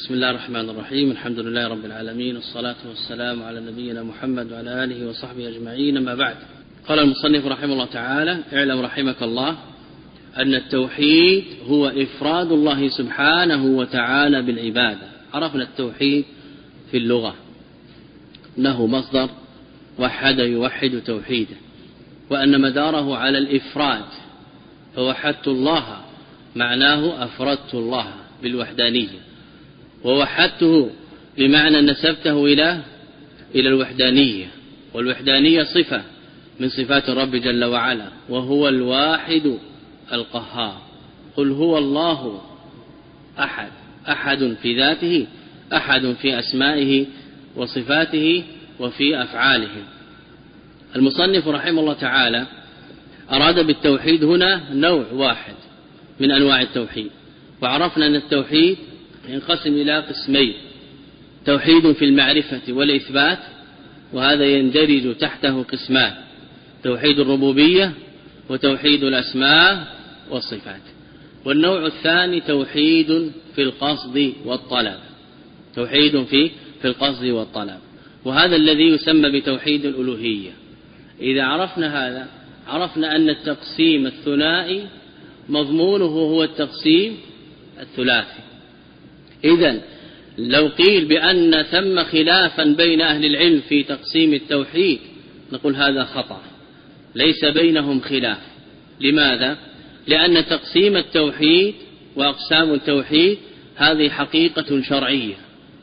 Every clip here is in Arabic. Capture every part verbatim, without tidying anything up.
بسم الله الرحمن الرحيم. الحمد لله رب العالمين، والصلاة والسلام على نبينا محمد وعلى آله وصحبه أجمعين، أما بعد. قال المصنف رحمه الله تعالى: اعلم رحمك الله أن التوحيد هو إفراد الله سبحانه وتعالى بالعبادة. عرفنا التوحيد في اللغة أنه مصدر وحد يوحد توحيده، وأن مداره على الإفراد، فوحدت الله معناه أفردت الله بالوحدانية، ووحدته بمعنى نسبته إلى إلى الوحدانية، والوحدانية صفة من صفات الرب جل وعلا، وهو الواحد القهار. قل هو الله أحد، أحد في ذاته، أحد في أسمائه وصفاته وفي أفعاله. المصنف رحمه الله تعالى أراد بالتوحيد هنا نوع واحد من أنواع التوحيد، وعرفنا أن التوحيد ينقسم إلى قسمين: توحيد في المعرفة والإثبات، وهذا يندرج تحته قسمان: توحيد الربوبية وتوحيد الأسماء والصفات. والنوع الثاني توحيد في القصد والطلب، توحيد في في القصد والطلب، وهذا الذي يسمى بتوحيد الألوهية. إذا عرفنا هذا عرفنا أن التقسيم الثنائي مضمونه هو التقسيم الثلاثي. إذن لو قيل بأن ثم خلافا بين أهل العلم في تقسيم التوحيد نقول هذا خطأ، ليس بينهم خلاف. لماذا؟ لأن تقسيم التوحيد وأقسام التوحيد هذه حقيقة شرعية،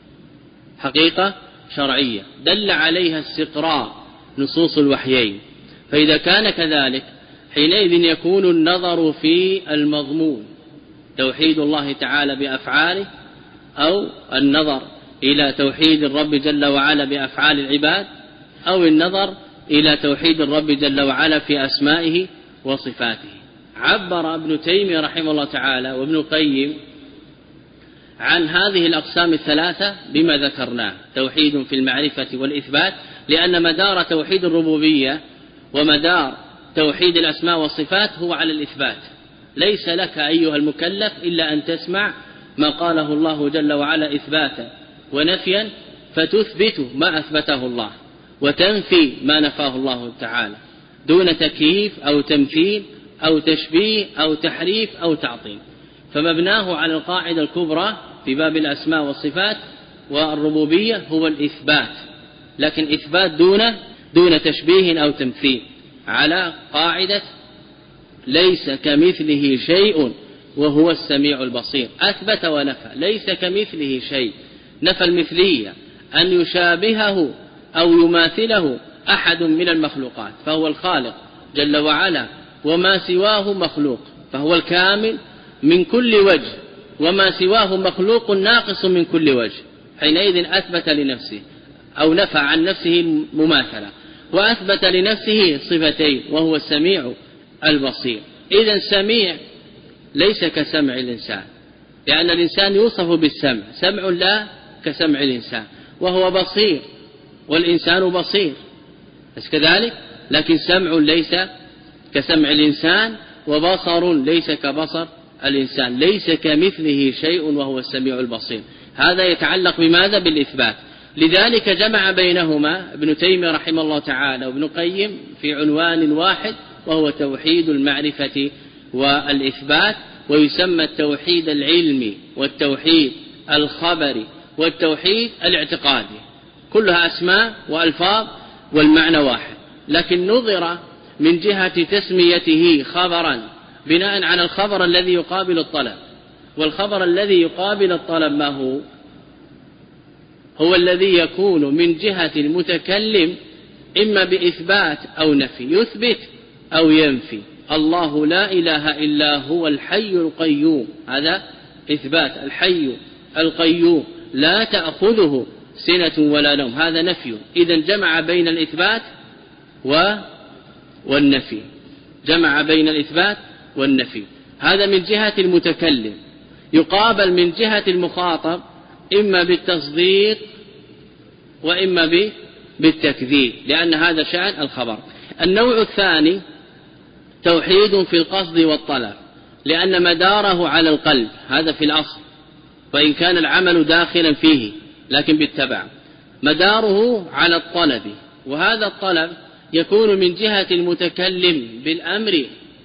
حقيقة شرعية دل عليها استقراء نصوص الوحيين. فإذا كان كذلك حينئذ يكون النظر في المضمون: توحيد الله تعالى بأفعاله، أو النظر إلى توحيد الرب جل وعلا بأفعال العباد، أو النظر إلى توحيد الرب جل وعلا في أسمائه وصفاته. عبر ابن تيمية رحمه الله تعالى وابن القيم عن هذه الأقسام الثلاثة بما ذكرناه: توحيد في المعرفة والإثبات، لأن مدار توحيد الربوبية ومدار توحيد الأسماء والصفات هو على الإثبات. ليس لك أيها المكلف إلا أن تسمع ما قاله الله جل وعلا إثباتا ونفيا، فتثبت ما أثبته الله وتنفي ما نفاه الله تعالى، دون تكييف أو تمثيل أو تشبيه أو تحريف أو تعطيل. فمبناه على القاعدة الكبرى في باب الأسماء والصفات والربوبية هو الإثبات، لكن إثبات دون دون تشبيه أو تمثيل، على قاعدة ليس كمثله شيء وهو السميع البصير. أثبت ونفى، ليس كمثله شيء، نفى المثلية، أن يشابهه أو يماثله أحد من المخلوقات، فهو الخالق جل وعلا، وما سواه مخلوق، فهو الكامل من كل وجه، وما سواه مخلوق ناقص من كل وجه. حينئذ أثبت لنفسه أو نفى عن نفسه المماثلة، وأثبت لنفسه صفتين، وهو السميع البصير. إذن سميع ليس كسمع الإنسان، لأن الإنسان يوصف بالسمع، سمع لا كسمع الإنسان، وهو بصير والإنسان بصير بس كذلك، لكن سمع ليس كسمع الإنسان، وبصر ليس كبصر الإنسان، ليس كمثله شيء وهو السميع البصير. هذا يتعلق بماذا؟ بالإثبات. لذلك جمع بينهما ابن تيمية رحمه الله تعالى وابن القيم في عنوان واحد، وهو توحيد المعرفة والإثبات، ويسمى التوحيد العلمي والتوحيد الخبري والتوحيد الاعتقادي، كلها أسماء وألفاظ والمعنى واحد، لكن نظر من جهة تسميته خبرا بناء على الخبر الذي يقابل الطلب. والخبر الذي يقابل الطلب ما هو؟ هو الذي يكون من جهة المتكلم إما بإثبات أو نفي، يثبت أو ينفي. الله لا إله إلا هو الحي القيوم، هذا إثبات، الحي القيوم لا تأخذه سنة ولا نوم، هذا نفي. إذن جمع بين الإثبات والنفي، جمع بين الإثبات والنفي. هذا من جهة المتكلم. يقابل من جهة المخاطب إما بالتصديق وإما بالتكذيب، لأن هذا شأن الخبر. النوع الثاني توحيد في القصد والطلب، لأن مداره على القلب، هذا في الأصل وإن كان العمل داخلا فيه لكن بالتبع، مداره على الطلب، وهذا الطلب يكون من جهة المتكلم بالأمر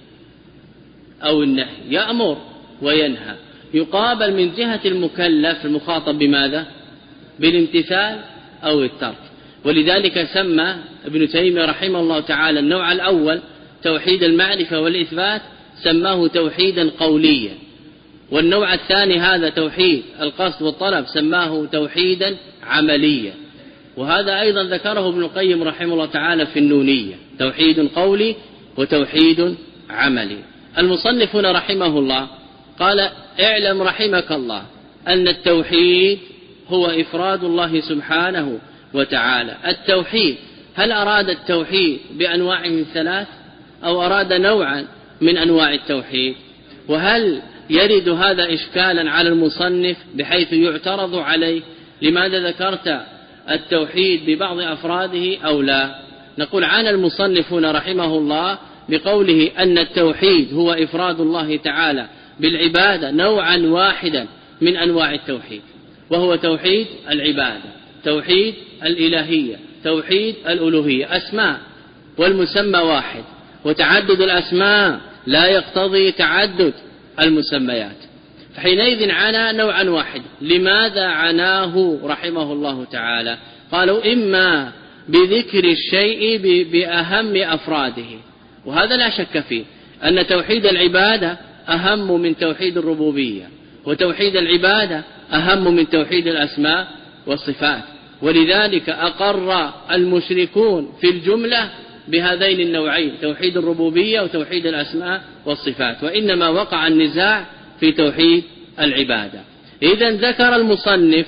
أو النهي، يأمر وينهى، يقابل من جهة المكلف المخاطب بماذا؟ بالامتثال أو الترك. ولذلك سمى ابن تيمية رحمه الله تعالى النوع الأول توحيد المعرفة والإثبات سماه توحيدا قوليا، والنوع الثاني هذا توحيد القصد والطلب سماه توحيدا عمليا، وهذا أيضا ذكره ابن القيم رحمه الله تعالى في النونية، توحيد قولي وتوحيد عملي. المصنف هنا رحمه الله قال: اعلم رحمك الله أن التوحيد هو إفراد الله سبحانه وتعالى. التوحيد، هل أراد التوحيد بأنواع من ثلاث أو أراد نوعا من أنواع التوحيد؟ وهل يرد هذا إشكالا على المصنف بحيث يعترض عليه لماذا ذكرت التوحيد ببعض أفراده أو لا؟ نقول عن المصنف هنا رحمه الله بقوله أن التوحيد هو إفراد الله تعالى بالعبادة نوعا واحدا من أنواع التوحيد، وهو توحيد العبادة، توحيد الإلهية، توحيد الألوهية، أسماء والمسمى واحد، وتعدد الأسماء لا يقتضي تعدد المسميات، فحينئذ عنا نوعا واحد. لماذا عناه رحمه الله تعالى؟ قالوا: إما بذكر الشيء بأهم أفراده، وهذا لا شك فيه أن توحيد العبادة أهم من توحيد الربوبية، وتوحيد العبادة أهم من توحيد الأسماء والصفات، ولذلك أقر المشركون في الجملة بهذين النوعين، توحيد الربوبية وتوحيد الأسماء والصفات، وإنما وقع النزاع في توحيد العبادة. إذن ذكر المصنف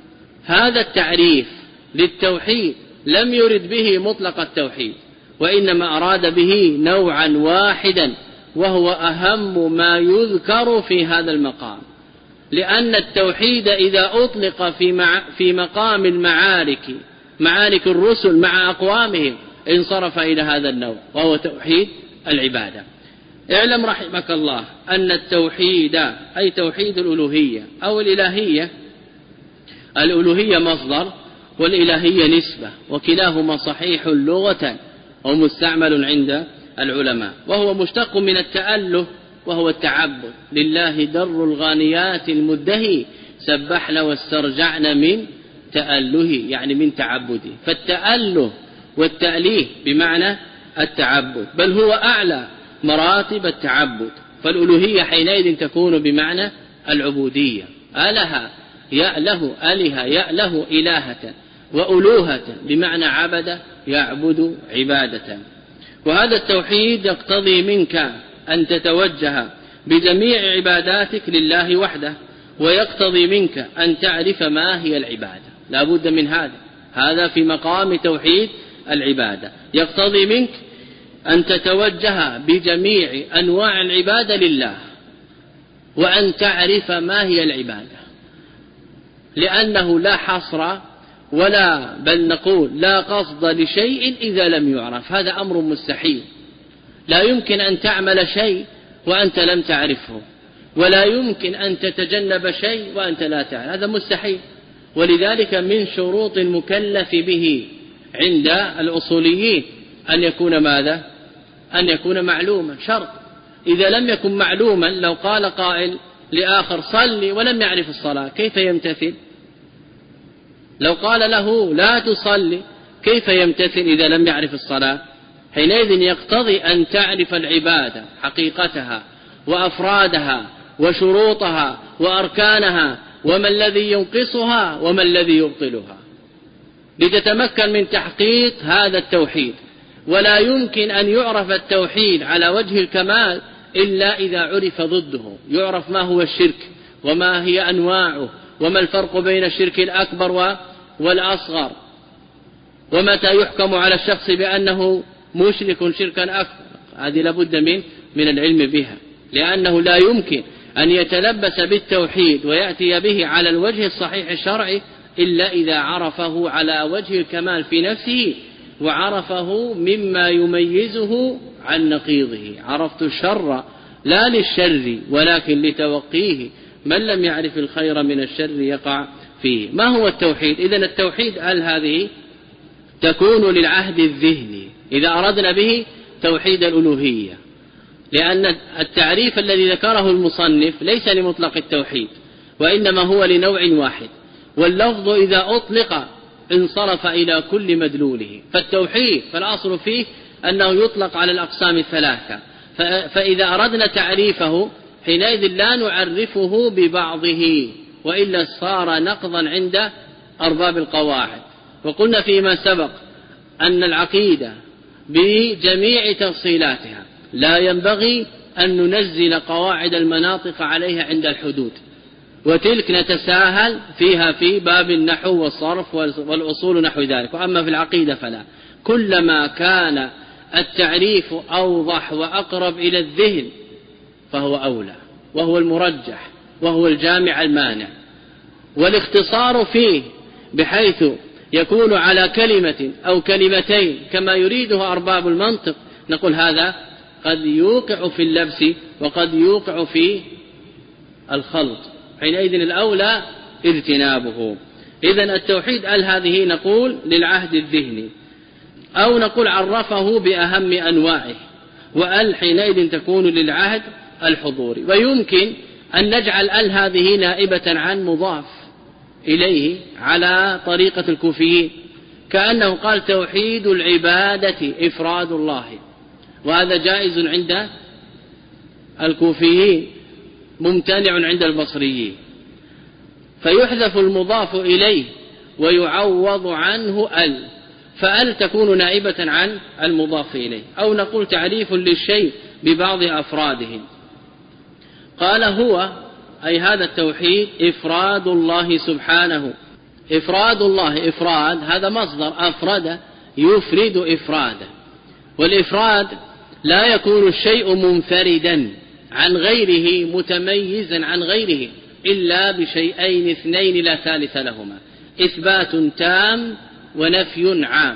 هذا التعريف للتوحيد لم يرد به مطلق التوحيد، وإنما أراد به نوعا واحدا، وهو أهم ما يذكر في هذا المقام، لأن التوحيد إذا أطلق في, مع في مقام المعارك معارك الرسل مع أقوامهم انصرف إلى هذا النوع، وهو توحيد العبادة. اعلم رحمك الله أن التوحيد أي توحيد الألوهية أو الإلهية، الألوهية مصدر والإلهية نسبة، وكلاهما صحيح لغة ومستعمل عند العلماء، وهو مشتق من التأله وهو التعبد. لله در الغانيات المدهي سبحن واسترجعن من تأله، يعني من تعبده، فالتأله والتأليه بمعنى التعبد، بل هو أعلى مراتب التعبد، فالألوهية حينئذ تكون بمعنى العبودية، أله يأله أله يأله إلهة، وألوهة بمعنى عبد يعبد عبادة. وهذا التوحيد يقتضي منك أن تتوجه بجميع عباداتك لله وحده، ويقتضي منك أن تعرف ما هي العبادة، لا بد من هذا، هذا في مقام توحيد العبادة. يقتضي منك أن تتوجه بجميع أنواع العبادة لله، وأن تعرف ما هي العبادة، لأنه لا حصر ولا بل نقول لا قصد لشيء إذا لم يعرف، هذا أمر مستحيل. لا يمكن أن تعمل شيء وأنت لم تعرفه، ولا يمكن أن تتجنب شيء وأنت لا تعرف، هذا مستحيل. ولذلك من شروط المكلف به عند الأصوليين أن يكون ماذا؟ أن يكون معلوما، شرط. إذا لم يكن معلوما، لو قال قائل لآخر صلي ولم يعرف الصلاة كيف يمتثل؟ لو قال له لا تصلي كيف يمتثل إذا لم يعرف الصلاة؟ حينئذ يقتضي أن تعرف العبادة حقيقتها وأفرادها وشروطها وأركانها، وما الذي ينقصها وما الذي يبطلها، لتتمكن من تحقيق هذا التوحيد. ولا يمكن أن يعرف التوحيد على وجه الكمال إلا إذا عرف ضده، يعرف ما هو الشرك وما هي أنواعه، وما الفرق بين الشرك الأكبر والأصغر، ومتى يحكم على الشخص بأنه مشرك شركا أكبر. هذه لابد من من العلم بها، لأنه لا يمكن أن يتلبس بالتوحيد ويأتي به على الوجه الصحيح الشرعي إلا إذا عرفه على وجه الكمال في نفسه، وعرفه مما يميزه عن نقيضه. عرفت الشر لا للشر ولكن لتوقيه من لم يعرف الخير من الشر يقع فيه. ما هو التوحيد؟ إذن التوحيد ال هذه تكون للعهد الذهني إذا أردنا به توحيد الألوهية، لأن التعريف الذي ذكره المصنف ليس لمطلق التوحيد وإنما هو لنوع واحد، واللفظ إذا أطلق انصرف إلى كل مدلوله. فالتوحيد فالأصل فيه أنه يطلق على الأقسام الثلاثة، فإذا أردنا تعريفه حينئذ لا نعرفه ببعضه وإلا صار نقضا عند أرباب القواعد. وقلنا فيما سبق أن العقيدة بجميع تفصيلاتها لا ينبغي أن ننزل قواعد المناطق عليها عند الحدود، وتلك نتساهل فيها في باب النحو والصرف والأصول نحو ذلك. وأما في العقيدة فلا، كلما كان التعريف أوضح وأقرب إلى الذهن فهو أولى وهو المرجح وهو الجامع المانع. والاختصار فيه بحيث يكون على كلمة أو كلمتين كما يريده أرباب المنطق نقول هذا قد يوقع في اللبس وقد يوقع في الخلط، حينئذ الأولى اجتنابه. إذن التوحيد ال هذه نقول للعهد الذهني، أو نقول عرفه بأهم أنواعه، وال حينئذ تكون للعهد الحضوري. ويمكن أن نجعل ال هذه نائبة عن مضاف إليه على طريقة الكوفيين، كأنه قال توحيد العبادة إفراد الله، وهذا جائز عند الكوفيين ممتنع عند البصريين، فيحذف المضاف إليه ويعوض عنه ال، فال تكون نائبة عن المضاف إليه. أو نقول تعريف للشيء ببعض أفراده. قال هو أي هذا التوحيد إفراد الله سبحانه. إفراد الله، إفراد هذا مصدر أفرد يفرد إفرادا، والإفراد لا يكون الشيء منفردا عن غيره متميزا عن غيره إلا بشيئين اثنين لا ثالث لهما: إثبات تام ونفي عام.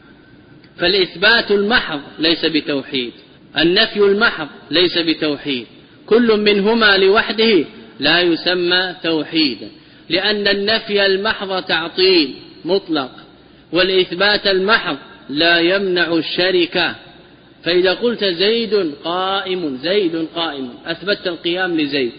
فالإثبات المحض ليس بتوحيد، النفي المحض ليس بتوحيد، كل منهما لوحده لا يسمى توحيدا، لأن النفي المحض تعطيل مطلق، والإثبات المحض لا يمنع الشركة. فإذا قلت زيد قائم، زيد قائم، أثبت القيام لزيد،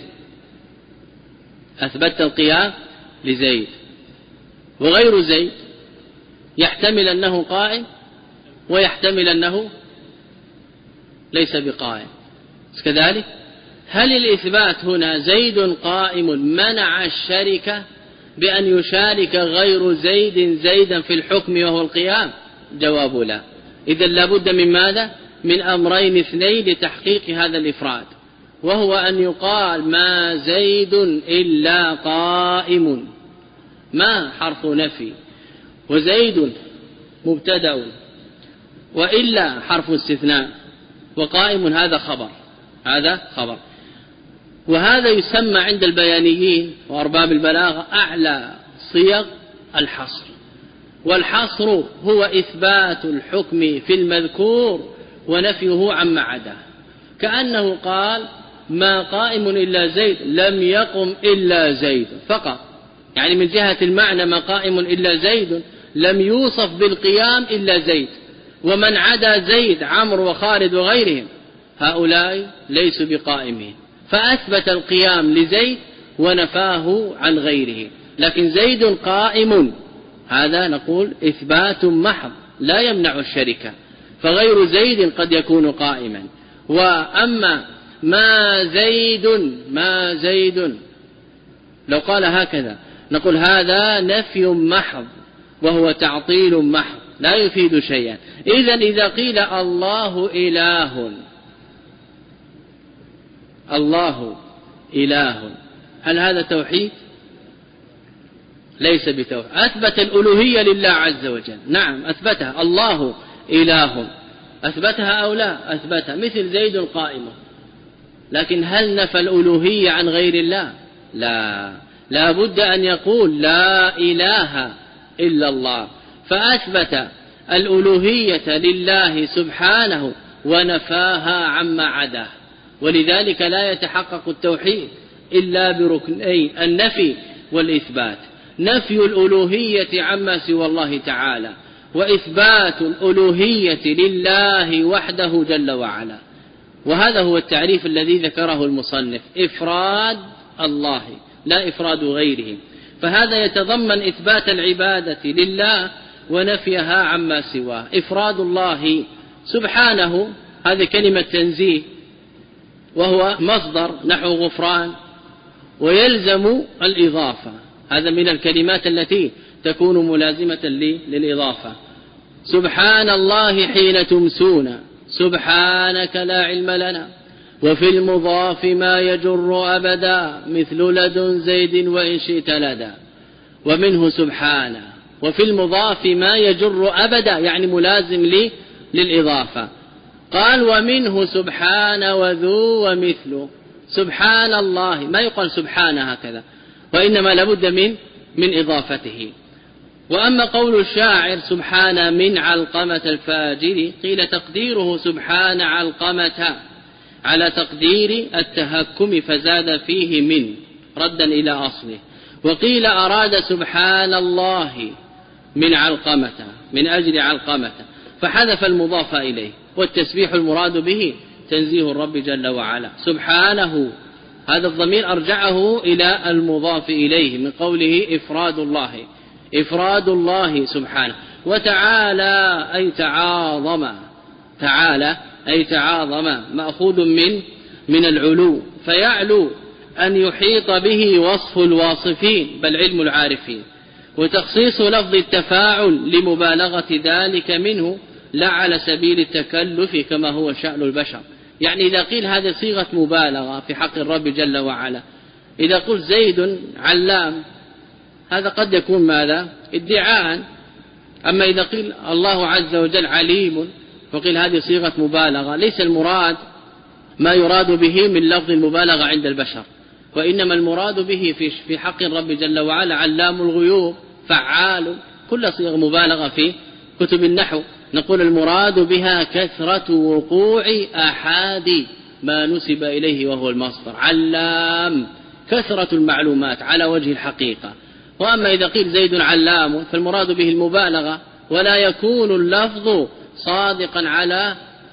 أثبت القيام لزيد. وغير زيد يحتمل أنه قائم ويحتمل أنه ليس بقائم كذلك. هل الإثبات هنا زيد قائم منع الشركة بأن يشارك غير زيد زيدا في الحكم وهو القيام؟ جواب لا. إذن لابد من ماذا؟ من أمرين اثنين لتحقيق هذا الإفراد، وهو أن يقال ما زيد إلا قائم، ما حرف نفي، وزيد مبتدأ، وإلا حرف استثناء، وقائم هذا خبر، هذا خبر. وهذا يسمى عند البيانيين وأرباب البلاغة أعلى صيغ الحصر. والحصر هو إثبات الحكم في المذكور ونفيه عما عداه، كأنه قال ما قائم إلا زيد، لم يقم إلا زيد فقط، يعني من جهة المعنى ما قائم إلا زيد لم يوصف بالقيام إلا زيد، ومن عدا زيد عمرو وخالد وغيرهم هؤلاء ليسوا بقائمين، فأثبت القيام لزيد ونفاه عن غيره. لكن زيد قائم هذا نقول إثبات محض لا يمنع الشركة، فغير زيد قد يكون قائما. وأما ما زيد، ما زيد لو قال هكذا نقول هذا نفي محض وهو تعطيل محض لا يفيد شيئا. إذن إذا قيل الله إله، الله إله، هل هذا توحيد؟ ليس بتوحيد. أثبت الألوهية لله عز وجل، نعم أثبتها، الله إله، أثبتها أو لا؟ أثبتها، مثل زيد قائم. لكن هل نفى الألوهية عن غير الله؟ لا، لا بد أن يقول لا إله إلا الله، فأثبت الألوهية لله سبحانه ونفاها عما عداه، ولذلك لا يتحقق التوحيد إلا بركني النفي والإثبات: نفي الألوهية عما سوى الله تعالى، وإثبات الألوهية لله وحده جل وعلا. وهذا هو التعريف الذي ذكره المصنف: إفراد الله لا إفراد غيره. فهذا يتضمن إثبات العبادة لله ونفيها عما سواه. إفراد الله سبحانه، هذه كلمة تنزيه، وهو مصدر نحو غفران، ويلزم الإضافة. هذا من الكلمات التي تكون ملازمة للإضافة. سبحان الله حين تمسون، سبحانك لا علم لنا. وفي المضاف ما يجر أبدا، مثل لدن زيد وإن شئت لدى. ومنه سبحانه. وفي المضاف ما يجر أبدا، يعني ملازم لي للإضافة. قال: ومنه سبحان وذو ومثله. سبحان الله ما يقال سبحانه هكذا، وإنما لابد من من إضافته. وأما قول الشاعر: سبحان من علقمة الفاجر، قيل تقديره سبحان علقمة على تقدير التهكم، فزاد فيه من ردا إلى أصله. وقيل أراد سبحان الله من علقمة من أجل علقمة، فحذف المضاف إليه. والتسبيح المراد به تنزيه الرب جل وعلا. سبحانه، هذا الضمير أرجعه إلى المضاف إليه من قوله إفراد الله، إفراد الله سبحانه. وتعالى أي تعاظم، تعالى أي تعاظم، مأخوذ من من العلو، فيعلو أن يحيط به وصف الواصفين بل علم العارفين. وتخصيص لفظ التفاعل لمبالغة ذلك منه لا على سبيل التكلف كما هو شأن البشر. يعني إذا قيل هذه صيغة مبالغة في حق الرب جل وعلا، إذا قلت زيد علام، هذا قد يكون ماذا؟ ادعاء. أما إذا قيل الله عز وجل عليم، فقيل هذه صيغة مبالغة. ليس المراد ما يراد به من لفظ المبالغة عند البشر، وإنما المراد به في في حق الرب جل وعلا علام الغيوب، فعال، كل صيغ مبالغة في كتب النحو. نقول المراد بها كثرة وقوع أحد ما نسب إليه وهو المصدر. علام كثرة المعلومات على وجه الحقيقة. وأما إذا قيل زيد علام فالمراد به المبالغة، ولا يكون اللفظ صادقا على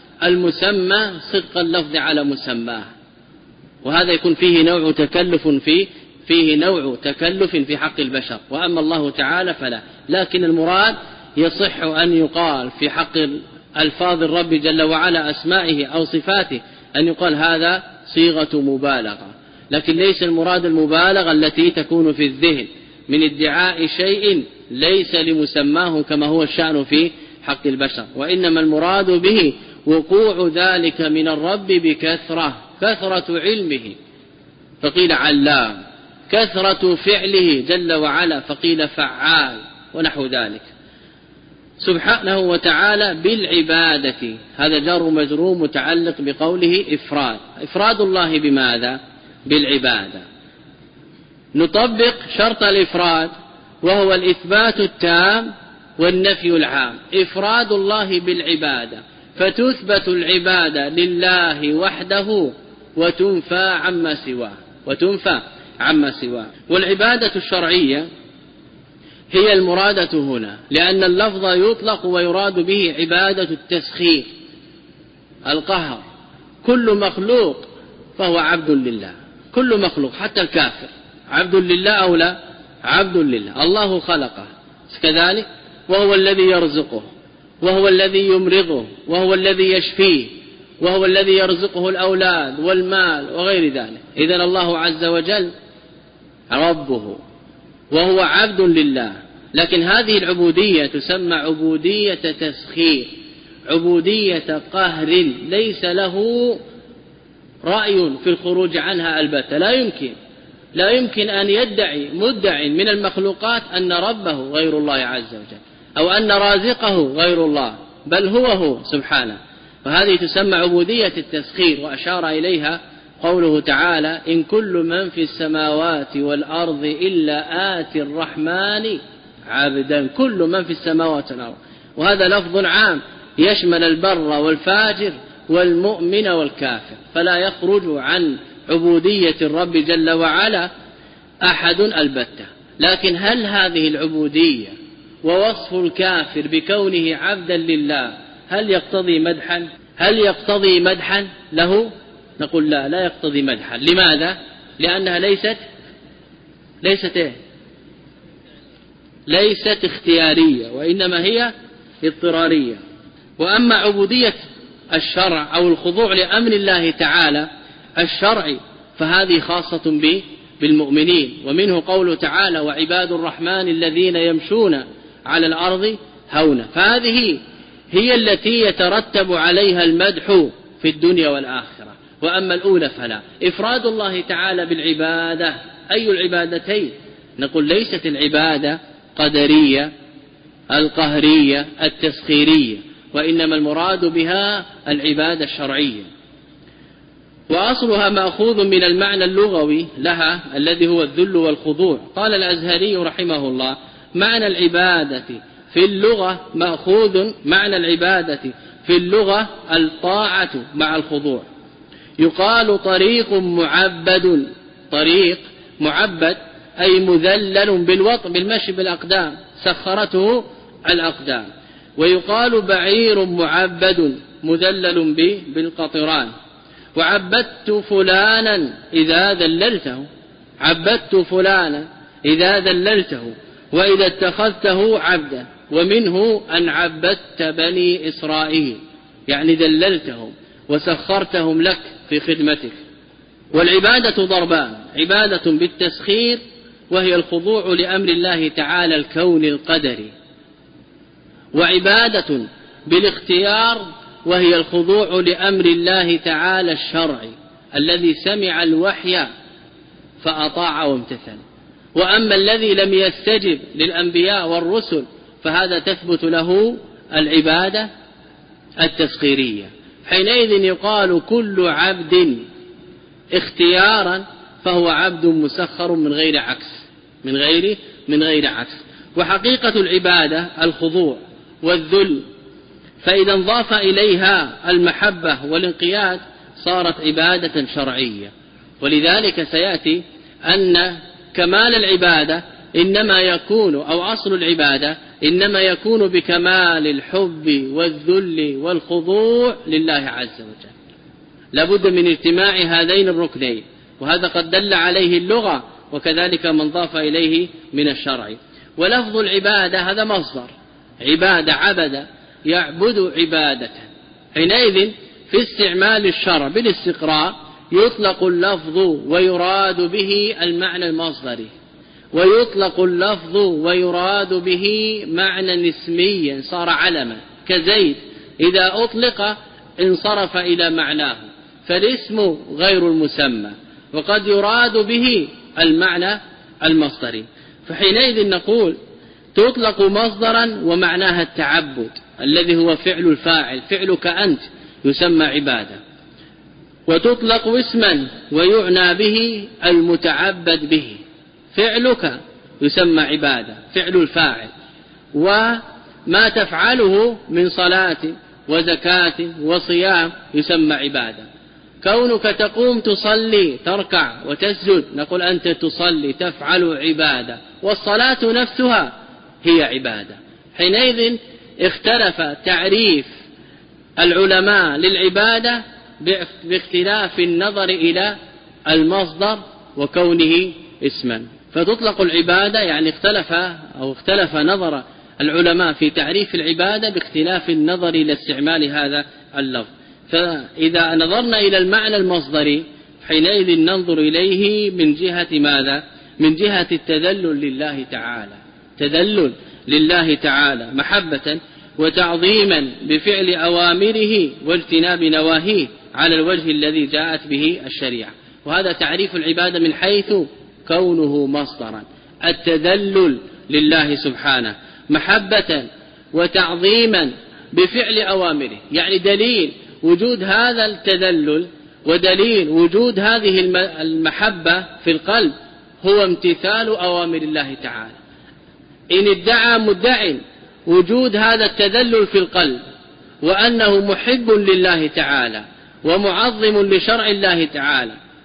المسمى صدق اللفظ على مسماه، وهذا يكون فيه نوع تكلف في فيه نوع تكلف في حق البشر. وأما الله تعالى فلا. لكن المراد يصح أن يقال في حق ألفاظ الرب جل وعلا أسمائه أو صفاته أن يقال هذا صيغة مبالغة، لكن ليس المراد المبالغة التي تكون في الذهن من ادعاء شيء ليس لمسماه كما هو الشأن في حق البشر، وإنما المراد به وقوع ذلك من الرب بكثرة، كثرة علمه فقيل علام، كثرة فعله جل وعلا فقيل فعال، ونحو ذلك. سبحانه وتعالى بالعبادة، هذا جار ومجرور متعلق بقوله إفراد. إفراد الله بماذا؟ بالعبادة. نطبق شرط الإفراد وهو الإثبات التام والنفي العام. إفراد الله بالعبادة، فتثبت العبادة لله وحده وتنفى عما سواه وتنفى عما سواه. والعبادة الشرعية هي المرادة هنا، لأن اللفظ يطلق ويراد به عبادة التسخير القهر. كل مخلوق فهو عبد لله، كل مخلوق حتى الكافر عبد لله أو لا؟ عبد لله. الله خلقه كذلك، وهو الذي يرزقه، وهو الذي يمرضه، وهو الذي يشفيه، وهو الذي يرزقه الأولاد والمال وغير ذلك. إذن الله عز وجل ربه وهو عبد لله. لكن هذه العبودية تسمى عبودية تسخير، عبودية قهر ليس له رأي في الخروج عنها البتة. لا يمكن لا يمكن أن يدعي مدع من المخلوقات أن ربه غير الله عز وجل، أو أن رازقه غير الله، بل هو هو سبحانه. وهذه تسمى عبودية التسخير، وأشار إليها قوله تعالى: إن كل من في السماوات والأرض إلا آتي الرحمن عبدا. كل من في السماوات والأرض، وهذا لفظ عام يشمل البر والفاجر والمؤمن والكافر، فلا يخرج عن عبودية الرب جل وعلا أحد البتة. لكن هل هذه العبودية ووصف الكافر بكونه عبدا لله هل يقتضي مدحا؟ هل يقتضي مدحا له؟ نقول لا، لا يقتضي مدحا. لماذا؟ لأنها ليست ليست إيه؟ ليست اختيارية، وإنما هي اضطرارية. وأما عبودية الشرع أو الخضوع لأمر الله تعالى الشرعي فهذه خاصة بالمؤمنين، ومنه قوله تعالى: وعباد الرحمن الذين يمشون على الأرض هونا. فهذه هي التي يترتب عليها المدح في الدنيا والآخرة. وأما الأولى فلا. إفراد الله تعالى بالعبادة، أي العبادتين؟ نقول ليست العبادة قدرية القهرية التسخيرية، وإنما المراد بها العبادة الشرعية، وأصلها مأخوذ من المعنى اللغوي لها الذي هو الذل والخضوع. قال الأزهري رحمه الله: معنى العبادة في اللغة مأخوذ معنى العبادة في اللغة الطاعة مع الخضوع. يقال طريق معبد، طريق معبد أي مذلل بالوطء بالمشي بالأقدام، سخرته الأقدام. ويقال بعير معبد مذلل بالقطران. وعبدت فلانا إذا ذللته، عبدت فلانا إذا ذللته وإذا اتخذته عبدا. ومنه أن عبدت بني إسرائيل، يعني ذللتهم وسخرتهم لك في خدمتك. والعبادة ضربان: عبادة بالتسخير وهي الخضوع لأمر الله تعالى الكون القدري، وعبادة بالاختيار وهي الخضوع لأمر الله تعالى الشرعي الذي سمع الوحي فأطاع وامتثل. وأما الذي لم يستجب للأنبياء والرسل فهذا تثبت له العبادة التسخيرية. حينئذ يقال كل عبد اختيارا فهو عبد مسخر من غير عكس، من غير من غير عكس. وحقيقة العبادة الخضوع والذل، فإذا انضاف إليها المحبة والانقياد صارت عبادة شرعية. ولذلك سيأتي أن كمال العبادة إنما يكون أو أصل العبادة إنما يكون بكمال الحب والذل والخضوع لله عز وجل. لابد من اجتماع هذين الركنين، وهذا قد دل عليه اللغة وكذلك من ضاف إليه من الشرع. ولفظ العبادة هذا مصدر عبادة، عبد يعبد عبادة. حينئذ في استعمال الشرع بالاستقراء يطلق اللفظ ويراد به المعنى المصدري، ويطلق اللفظ ويراد به معنى اسميا صار علما كزيد، إذا أطلق انصرف إلى معناه فالاسم غير المسمى، وقد يراد به المعنى المصدري. فحينئذ نقول تطلق مصدرا ومعناها التعبد الذي هو فعل الفاعل، فعلك أنت يسمى عبادة. وتطلق اسما ويعنى به المتعبد به، فعلك يسمى عبادة، فعل الفاعل. وما تفعله من صلاة وزكاة وصيام يسمى عبادة. كونك تقوم تصلي تركع وتسجد نقول أنت تصلي تفعل عبادة، والصلاة نفسها هي عبادة. حينئذ اختلف تعريف العلماء للعبادة باختلاف النظر إلى المصدر وكونه اسما. فتطلق العبادة يعني اختلف أو اختلف نظر العلماء في تعريف العبادة باختلاف النظر إلى استعمال هذا اللفظ. فإذا نظرنا إلى المعنى المصدري حينئذ ننظر إليه من جهة ماذا؟ من جهة التذلل لله تعالى، تذلل لله تعالى محبة وتعظيما بفعل أوامره واجتناب نواهيه على الوجه الذي جاءت به الشريعة. وهذا تعريف العبادة من حيث كونه مصدرا، التذلل لله سبحانه محبة وتعظيما بفعل أوامره، يعني دليل وجود هذا التذلل ودليل وجود هذه المحبة في القلب هو امتثال أوامر الله تعالى. إن ادعى مدع وجود هذا التذلل في القلب وأنه محب لله تعالى ومعظم لشرع الله تعالى،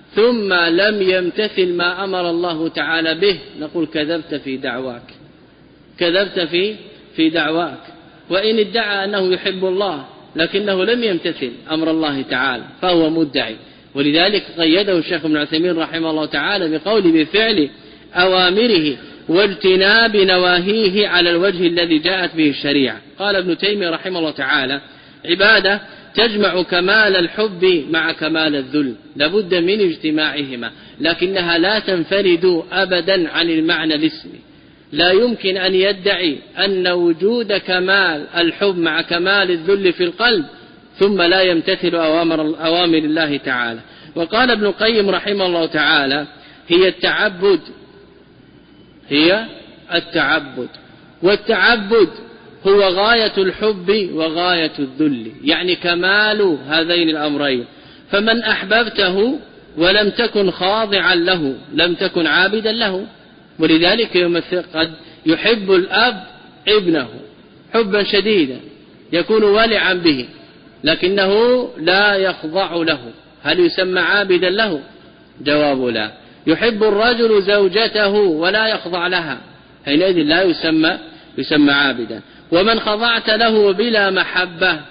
ثم لم يمتثل ما أمر الله تعالى به نقول كذبت في دعواك، كذبت في في دعواك. وإن ادعى أنه يحب الله لكنه لم يمتثل أمر الله تعالى فهو مدعي. ولذلك قيده الشيخ ابن عثيمين رحمه الله تعالى بقوله بفعل أوامره واجتناب نواهيه على الوجه الذي جاءت به الشريعة. قال ابن تيمية رحمه الله تعالى عبادة تجمع كمال الحب مع كمال الذل، لابد من اجتماعهما، لكنها لا تنفرد أبدا عن المعنى الاسمي. لا يمكن أن يدعي أن وجود كمال الحب مع كمال الذل في القلب ثم لا يمتثل أوامر, أوامر الله تعالى. وقال ابن القيم رحمه الله تعالى هي التعبد، هي التعبد، والتعبد هو غاية الحب وغاية الذل، يعني كمال هذين الأمرين. فمن أحببته ولم تكن خاضعا له لم تكن عابدا له. ولذلك يمثل قد يحب الأب ابنه حبا شديدا يكون والعا به لكنه لا يخضع له، هل يسمى عابدا له؟ جواب لا. يحب الرجل زوجته ولا يخضع لها، حينئذ لا يسمى يسمى عابدا. ومن خضعت له بلا محبة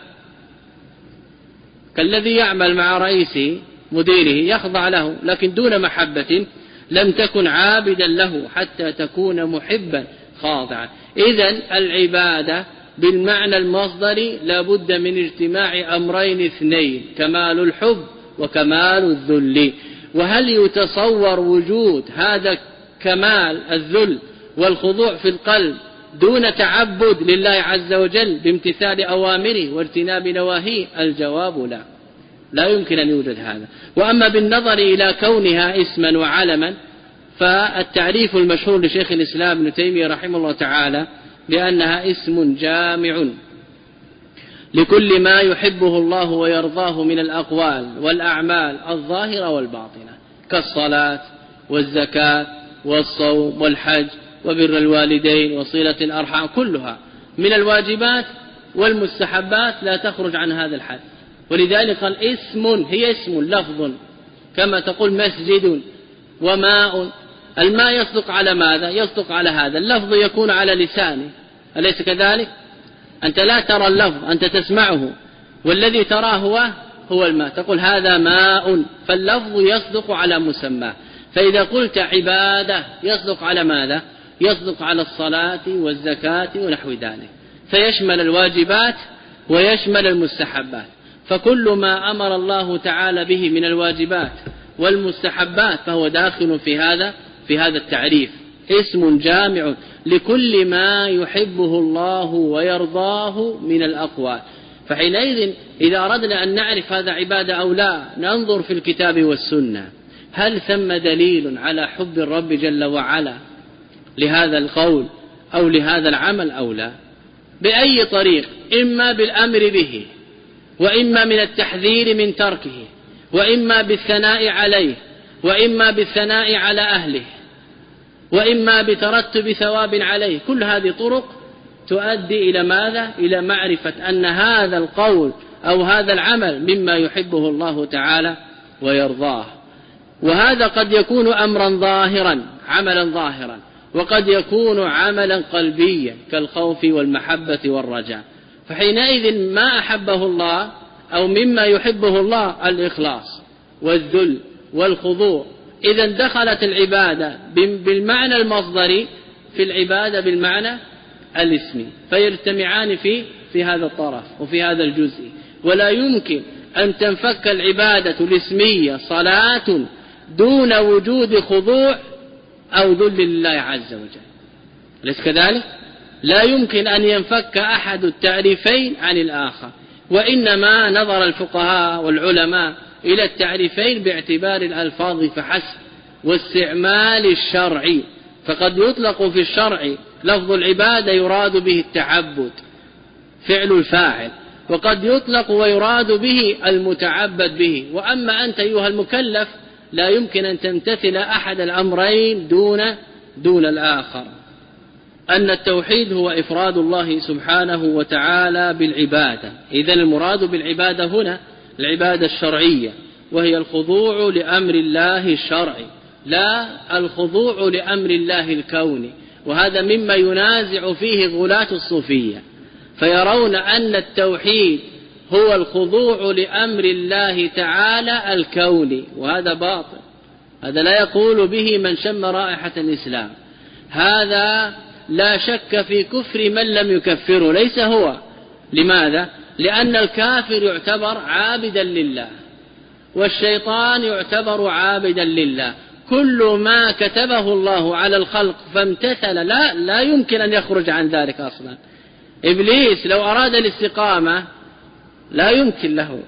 كالذي يعمل مع رئيسه مديره يخضع له لكن دون محبة لم تكن عابدا له حتى تكون محبا خاضعا. إذن العبادة بالمعنى المصدري لابد من اجتماع أمرين اثنين، كمال الحب وكمال الذل. وهل يتصور وجود هذا كمال الذل والخضوع في القلب دون تعبد لله عز وجل بامتثال أوامره واجتناب نواهيه؟ الجواب لا، لا يمكن أن يوجد هذا. وأما بالنظر إلى كونها اسما وعلما فالتعريف المشهور لشيخ الإسلام ابن تيمية رحمه الله تعالى بأنها اسم جامع لكل ما يحبه الله ويرضاه من الأقوال والأعمال الظاهرة والباطنة كالصلاة والزكاة والصوم والحج وبر الوالدين وصلة الأرحام، كلها من الواجبات والمستحبات لا تخرج عن هذا الحد. ولذلك قال اسم، هي اسم لفظ، كما تقول مسجد وماء. الماء يصدق على ماذا؟ يصدق على هذا اللفظ يكون على لسانه، أليس كذلك؟ أنت لا ترى اللفظ، أنت تسمعه، والذي تراه هو هو الماء، تقول هذا ماء، فاللفظ يصدق على مسماه. فإذا قلت عبادة يصدق على ماذا؟ يصدق على الصلاة والزكاة ونحو ذلك، فيشمل الواجبات ويشمل المستحبات. فكل ما أمر الله تعالى به من الواجبات والمستحبات فهو داخل في هذا في هذا التعريف، اسم جامع لكل ما يحبه الله ويرضاه من الأقوال. فحينئذ إذا أردنا أن نعرف هذا عبادة أو لا ننظر في الكتاب والسنة، هل ثم دليل على حب الرب جل وعلا لهذا القول أو لهذا العمل أو لا؟ بأي طريق، إما بالأمر به، وإما من التحذير من تركه، وإما بالثناء عليه، وإما بالثناء على أهله، وإما بترتب ثواب عليه. كل هذه طرق تؤدي إلى ماذا؟ إلى معرفة أن هذا القول أو هذا العمل مما يحبه الله تعالى ويرضاه. وهذا قد يكون أمرا ظاهرا، عملا ظاهرا، وقد يكون عملا قلبيا كالخوف والمحبة والرجاء. فحينئذ ما أحبه الله أو مما يحبه الله الإخلاص والذل والخضوع. إذا دخلت العبادة بالمعنى المصدري في العبادة بالمعنى الاسمي، فيجتمعان في في هذا الطرف وفي هذا الجزء. ولا يمكن أن تنفك العبادة الاسمية صلاة دون وجود خضوع أو ذل لله عز وجل، أليس كذلك؟ لا يمكن أن ينفك أحد التعريفين عن الآخر، وإنما نظر الفقهاء والعلماء إلى التعريفين باعتبار الألفاظ فحسب واستعمال الشرعي. فقد يطلق في الشرع لفظ العبادة يراد به التعبد فعل الفاعل، وقد يطلق ويراد به المتعبد به. وأما أنت أيها المكلف لا يمكن أن تمتثل أحد الأمرين دون دون الآخر. أن التوحيد هو إفراد الله سبحانه وتعالى بالعبادة. إذن المراد بالعبادة هنا العبادة الشرعية، وهي الخضوع لأمر الله الشرعي لا الخضوع لأمر الله الكوني. وهذا مما ينازع فيه غلاة الصوفية، فيرون أن التوحيد هو الخضوع لأمر الله تعالى الكوني، وهذا باطل. هذا لا يقول به من شم رائحة الإسلام. هذا لا شك في كفر من لم يكفره، ليس هو. لماذا؟ لأن الكافر يعتبر عابدا لله، والشيطان يعتبر عابدا لله. كل ما كتبه الله على الخلق فامتثل لا لا يمكن أن يخرج عن ذلك أصلا. إبليس لو أراد الاستقامة لا يمكن له،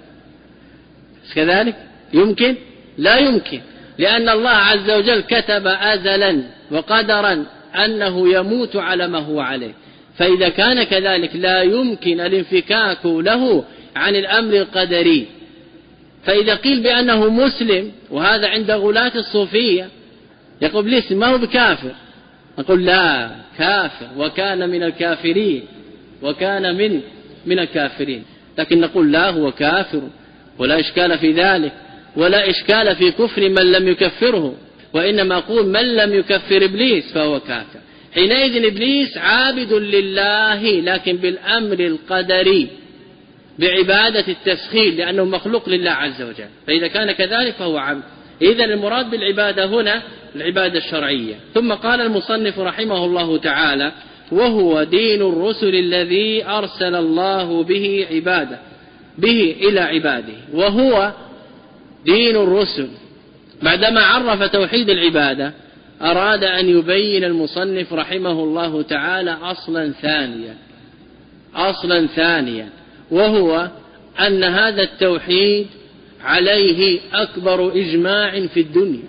كذلك يمكن؟ لا يمكن، لأن الله عز وجل كتب أزلا وقدرا أنه يموت على ما هو عليه. فإذا كان كذلك لا يمكن الانفكاك له عن الأمر القدري. فإذا قيل بأنه مسلم، وهذا عند غلاة الصوفية، يقول إبليس ما هو بكافر، نقول لا كافر وكان من الكافرين وكان من من الكافرين، لكن نقول لا هو كافر ولا إشكال في ذلك، ولا إشكال في كفر من لم يكفره، وإنما أقول من لم يكفر إبليس فهو كافر. حينئذ إبليس عابد لله لكن بالأمر القدري بعبادة التسخير، لأنه مخلوق لله عز وجل. فإذا كان كذلك فهو عبد. إذن المراد بالعبادة هنا العبادة الشرعية. ثم قال المصنف رحمه الله تعالى: وهو دين الرسل الذي أرسل الله به عباده به إلى عباده. وهو دين الرسل. بعدما عرف توحيد العبادة أراد أن يبين المصنف رحمه الله تعالى أصلا ثانيا أصلا ثانيا وهو أن هذا التوحيد عليه أكبر إجماع في الدنيا.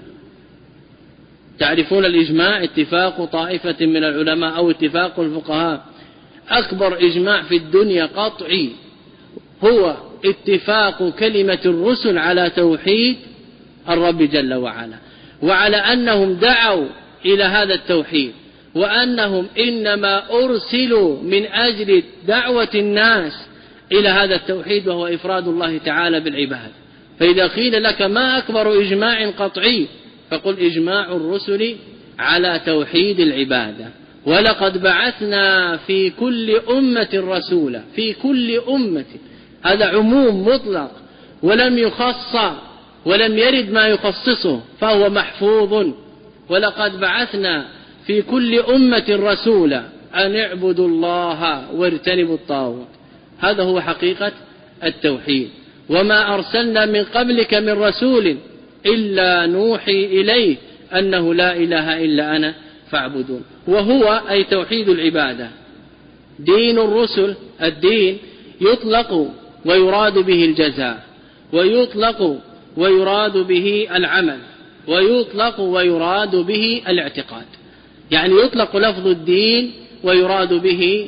تعرفون الإجماع اتفاق طائفة من العلماء أو اتفاق الفقهاء. أكبر إجماع في الدنيا قطعي هو اتفاق كلمة الرسل على توحيد الرب جل وعلا، وعلى أنهم دعوا إلى هذا التوحيد، وأنهم إنما أرسلوا من أجل دعوة الناس إلى هذا التوحيد، وهو إفراد الله تعالى بالعباد. فإذا قيل لك ما أكبر إجماع قطعي، فقل إجماع الرسل على توحيد العبادة. ولقد بعثنا في كل أمة رسولا، في كل أمة، هذا عموم مطلق ولم يخص ولم يرد ما يخصصه، فهو محفوظ. ولقد بعثنا في كل أمة رسولا أن اعبدوا الله واجتنبوا الطاغوت. هذا هو حقيقة التوحيد. وما أرسلنا من قبلك من رسول إلا نوحي إليه أنه لا إله إلا أنا فاعبدون. وهو أي توحيد العبادة. دين الرسل، الدين يطلق ويراد به الجزاء، ويطلق ويراد به العمل، ويطلق ويراد به الاعتقاد. يعني يطلق لفظ الدين ويراد به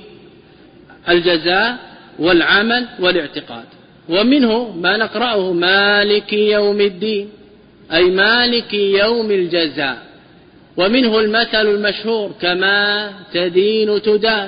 الجزاء والعمل والاعتقاد. ومنه ما نقرأه مالك يوم الدين، أي مالك يوم الجزاء. ومنه المثل المشهور كما تدين تدان.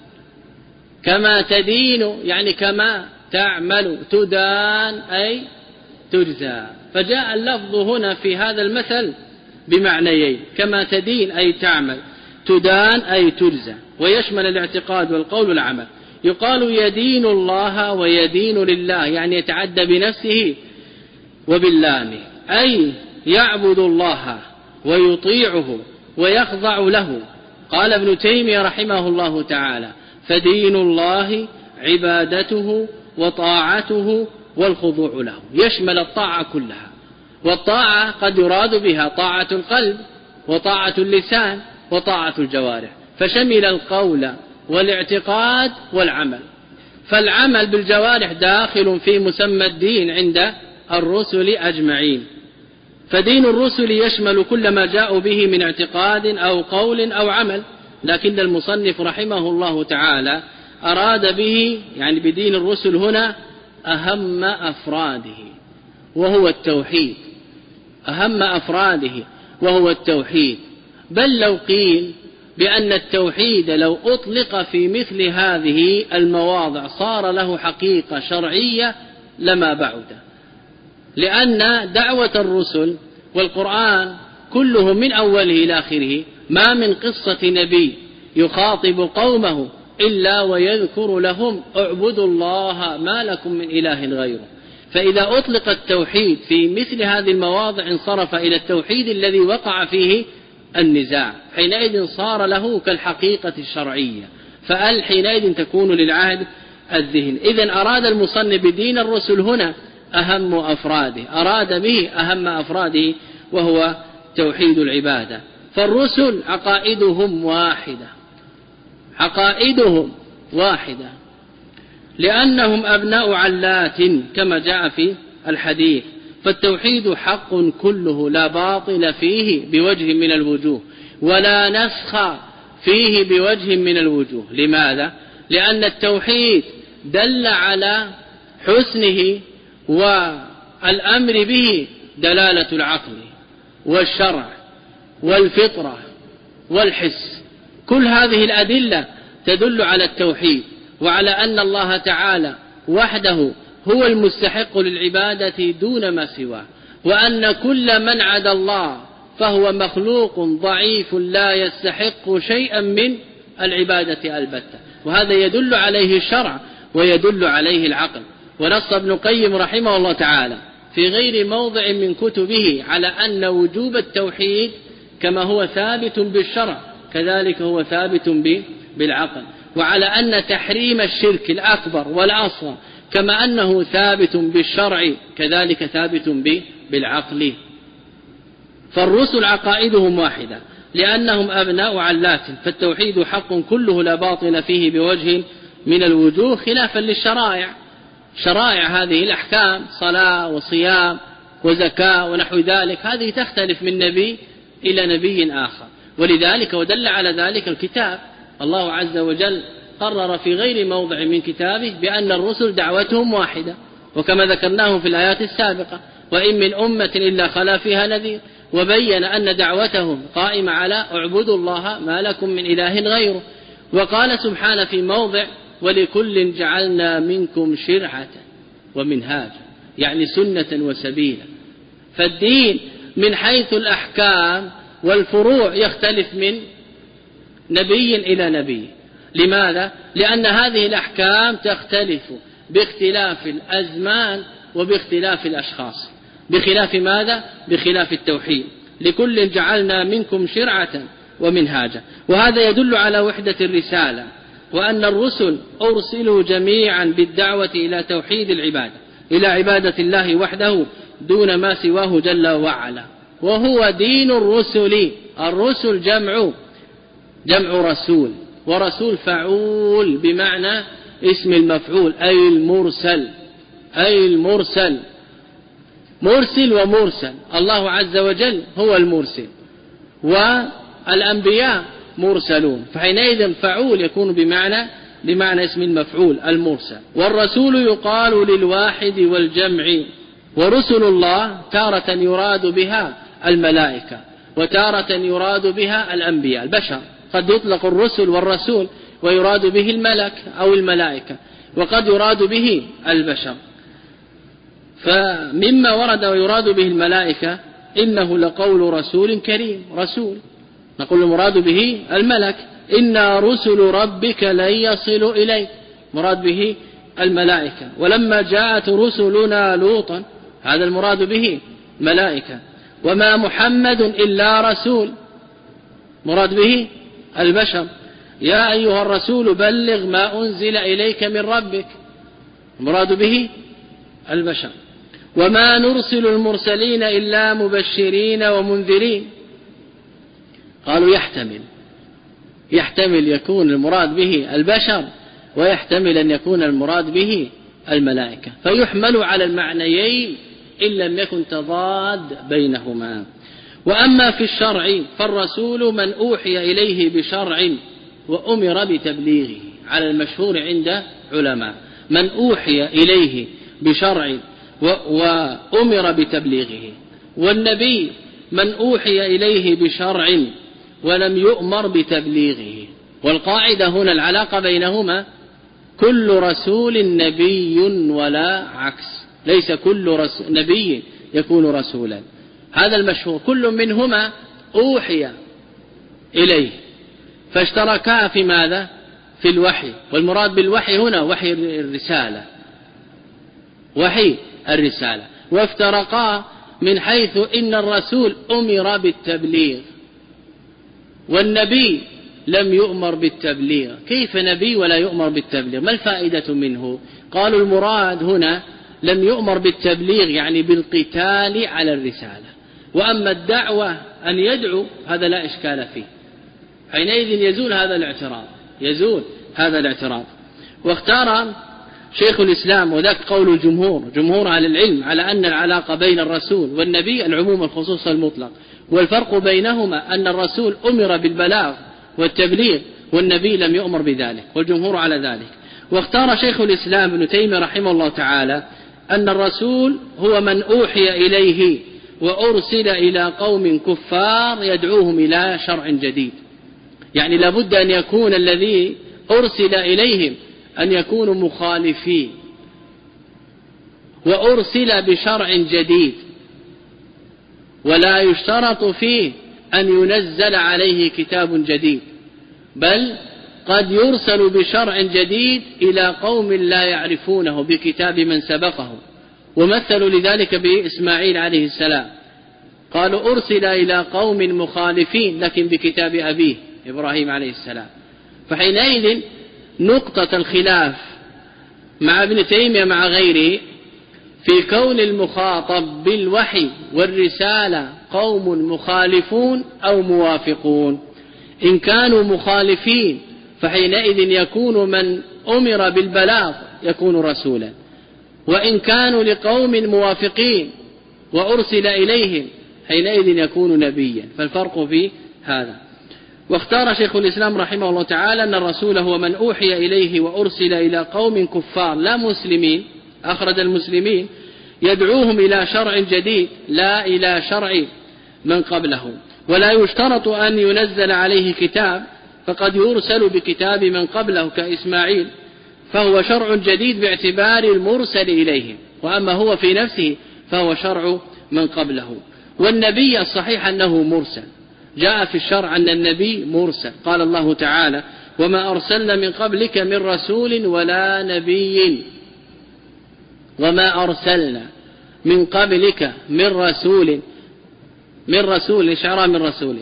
كما تدين يعني كما تعمل، تدان أي تجزى. فجاء اللفظ هنا في هذا المثل بمعنيين: كما تدين أي تعمل، تدان أي تجزى، ويشمل الاعتقاد والقول والعمل. يقال يدين الله ويدين لله، يعني يتعدى بنفسه وباللام، أي يعبد الله ويطيعه ويخضع له. قال ابن تيمية رحمه الله تعالى: فدين الله عبادته وطاعته والخضوع له. يشمل الطاعة كلها، والطاعة قد يراد بها طاعة القلب وطاعة اللسان وطاعة الجوارح، فشمل القول والاعتقاد والعمل. فالعمل بالجوارح داخل في مسمى الدين عند الرسل أجمعين. فدين الرسل يشمل كل ما جاءوا به من اعتقاد أو قول أو عمل، لكن المصنف رحمه الله تعالى أراد به يعني بدين الرسل هنا أهم أفراده وهو التوحيد، أهم أفراده وهو التوحيد. بل لو قيل بأن التوحيد لو أطلق في مثل هذه المواضع صار له حقيقة شرعية لما بعد. لأن دعوة الرسل والقرآن كله من أوله إلى آخره ما من قصة نبي يخاطب قومه إلا ويذكر لهم اعبدوا الله ما لكم من إله غيره. فإذا أطلق التوحيد في مثل هذه المواضع انصرف إلى التوحيد الذي وقع فيه النزاع، حينئذ صار له كالحقيقة الشرعية، فأل حينئذ تكون للعهد الذهن. إذن أراد المصنف بدين الرسل هنا أهم أفراده، أراد به أهم أفراده وهو توحيد العبادة. فالرسل عقائدهم واحدة، عقائدهم واحدة لأنهم أبناء علات كما جاء في الحديث. فالتوحيد حق كله لا باطل فيه بوجه من الوجوه ولا نسخ فيه بوجه من الوجوه. لماذا؟ لأن التوحيد دل على حسنه والأمر به دلالة العقل والشرع والفطرة والحس، كل هذه الأدلة تدل على التوحيد وعلى أن الله تعالى وحده هو المستحق للعبادة دون ما سواه، وأن كل من عدا الله فهو مخلوق ضعيف لا يستحق شيئا من العبادة البتة. وهذا يدل عليه الشرع ويدل عليه العقل. ونص ابن القيم رحمه الله تعالى في غير موضع من كتبه على أن وجوب التوحيد كما هو ثابت بالشرع كذلك هو ثابت بالعقل، وعلى أن تحريم الشرك الأكبر والأصغر كما أنه ثابت بالشرع كذلك ثابت بالعقل. فالرسل عقائدهم واحدة لأنهم أبناء علات، فالتوحيد حق كله لا باطل فيه بوجه من الوجوه، خلافا للشرائع. شرائع هذه الأحكام صلاة وصيام وزكاة ونحو ذلك هذه تختلف من نبي إلى نبي آخر، ولذلك ودل على ذلك الكتاب. الله عز وجل قرر في غير موضع من كتابه بأن الرسل دعوتهم واحدة، وكما ذكرناه في الآيات السابقة وإن من أمة إلا خلا فيها نذير، وبين أن دعوتهم قائمة على اعبدوا الله ما لكم من إله غيره. وقال سبحانه في موضع ولكل جعلنا منكم شرعة ومنهاجا، يعني سنة وسبيلا. فالدين من حيث الأحكام والفروع يختلف من نبي إلى نبي. لماذا؟ لأن هذه الأحكام تختلف باختلاف الأزمان وباختلاف الأشخاص. بخلاف ماذا؟ بخلاف التوحيد. لكل جعلنا منكم شرعة ومنهاجا. وهذا يدل على وحدة الرسالة، وأن الرسل أرسلوا جميعا بالدعوة إلى توحيد العبادة، إلى عبادة الله وحده دون ما سواه جل وعلا، وهو دين الرسل. الرسل جمع جمع رسول، ورسول فعول بمعنى اسم المفعول أي المرسل، أي المرسل، مرسل ومرسل. الله عز وجل هو المرسل والأنبياء مرسلون، فحينئذ فعول يكون بمعنى بمعنى اسم المفعول المرسل. والرسول يقال للواحد والجمع. ورسل الله تارة يراد بها الملائكة وتارة يراد بها الأنبياء البشر. قد يطلق الرسل والرسول ويراد به الملك أو الملائكة، وقد يراد به البشر. فمما ورد ويراد به الملائكة إنه لقول رسول كريم، رسول نقول المراد به الملك. إنا رسل ربك لن يصلوا إليك، مراد به الملائكة. ولما جاءت رسلنا لوطا هذا المراد به ملائكة. وما محمد إلا رسول، مراد به البشر. يا أيها الرسول بلغ ما أنزل إليك من ربك، مراد به البشر. وما نرسل المرسلين إلا مبشرين ومنذرين. قالوا يحتمل يحتمل يكون المراد به البشر، ويحتمل أن يكون المراد به الملائكة، فيحمل على المعنيين إن لم يكن تضاد بينهما. وأما في الشرع فالرسول من أوحي إليه بشرع وأمر بتبليغه، على المشهور عند علماء، من أوحي إليه بشرع وأمر بتبليغه. والنبي من أوحي إليه بشرع ولم يؤمر بتبليغه. والقاعدة هنا العلاقة بينهما كل رسول نبي ولا عكس، ليس كل نبي يكون رسولا. هذا المشهور. كل منهما أوحي إليه، فاشتركا في ماذا؟ في الوحي. والمراد بالوحي هنا وحي الرسالة، وحي الرسالة. وافترقا من حيث إن الرسول أمر بالتبليغ والنبي لم يؤمر بالتبليغ. كيف نبي ولا يؤمر بالتبليغ؟ ما الفائدة منه؟ قالوا المراد هنا لم يؤمر بالتبليغ يعني بالقتال على الرسالة، وأما الدعوة أن يدعو هذا لا إشكال فيه، حينئذ يزول هذا الاعتراض، يزول هذا الاعتراض. واختار شيخ الإسلام، وذاك قول الجمهور، جمهور أهل العلم، على أن العلاقة بين الرسول والنبي العموم الخصوص المطلق، والفرق بينهما أن الرسول أمر بالبلاغ والتبليغ والنبي لم يؤمر بذلك، والجمهور على ذلك. واختار شيخ الإسلام ابن تيمية رحمه الله تعالى أن الرسول هو من أوحي إليه وأرسل إلى قوم كفار يدعوهم إلى شرع جديد، يعني لابد أن يكون الذي أرسل إليهم أن يكونوا مخالفين، وأرسل بشرع جديد، ولا يشترط فيه أن ينزل عليه كتاب جديد، بل قد يرسل بشرع جديد إلى قوم لا يعرفونه بكتاب من سبقه. ومثلوا لذلك بإسماعيل عليه السلام، قالوا أرسل إلى قوم مخالفين لكن بكتاب أبيه إبراهيم عليه السلام. فحينئذ نقطة الخلاف مع ابن تيمية مع غيره في كون المخاطب بالوحي والرسالة قوم مخالفون أو موافقون. إن كانوا مخالفين فحينئذ يكون من أمر بالبلاغ يكون رسولا، وإن كانوا لقوم موافقين وأرسل إليهم حينئذ يكون نبيا، فالفرق في هذا. واختار شيخ الإسلام رحمه الله تعالى أن الرسول هو من أوحي إليه وأرسل إلى قوم كفار لا مسلمين، أخرج المسلمين، يدعوهم إلى شرع جديد لا إلى شرع من قبله، ولا يشترط أن ينزل عليه كتاب، فقد يرسل بكتاب من قبله كإسماعيل، فهو شرع جديد باعتبار المرسل إليهم، وأما هو في نفسه فهو شرع من قبله. والنبي الصحيح أنه مرسل، جاء في الشرع أن النبي مرسل، قال الله تعالى وما أرسلنا من قبلك من رسول ولا نبي، وما أرسلنا من قبلك من رسول، من رسول إشعار من رسول،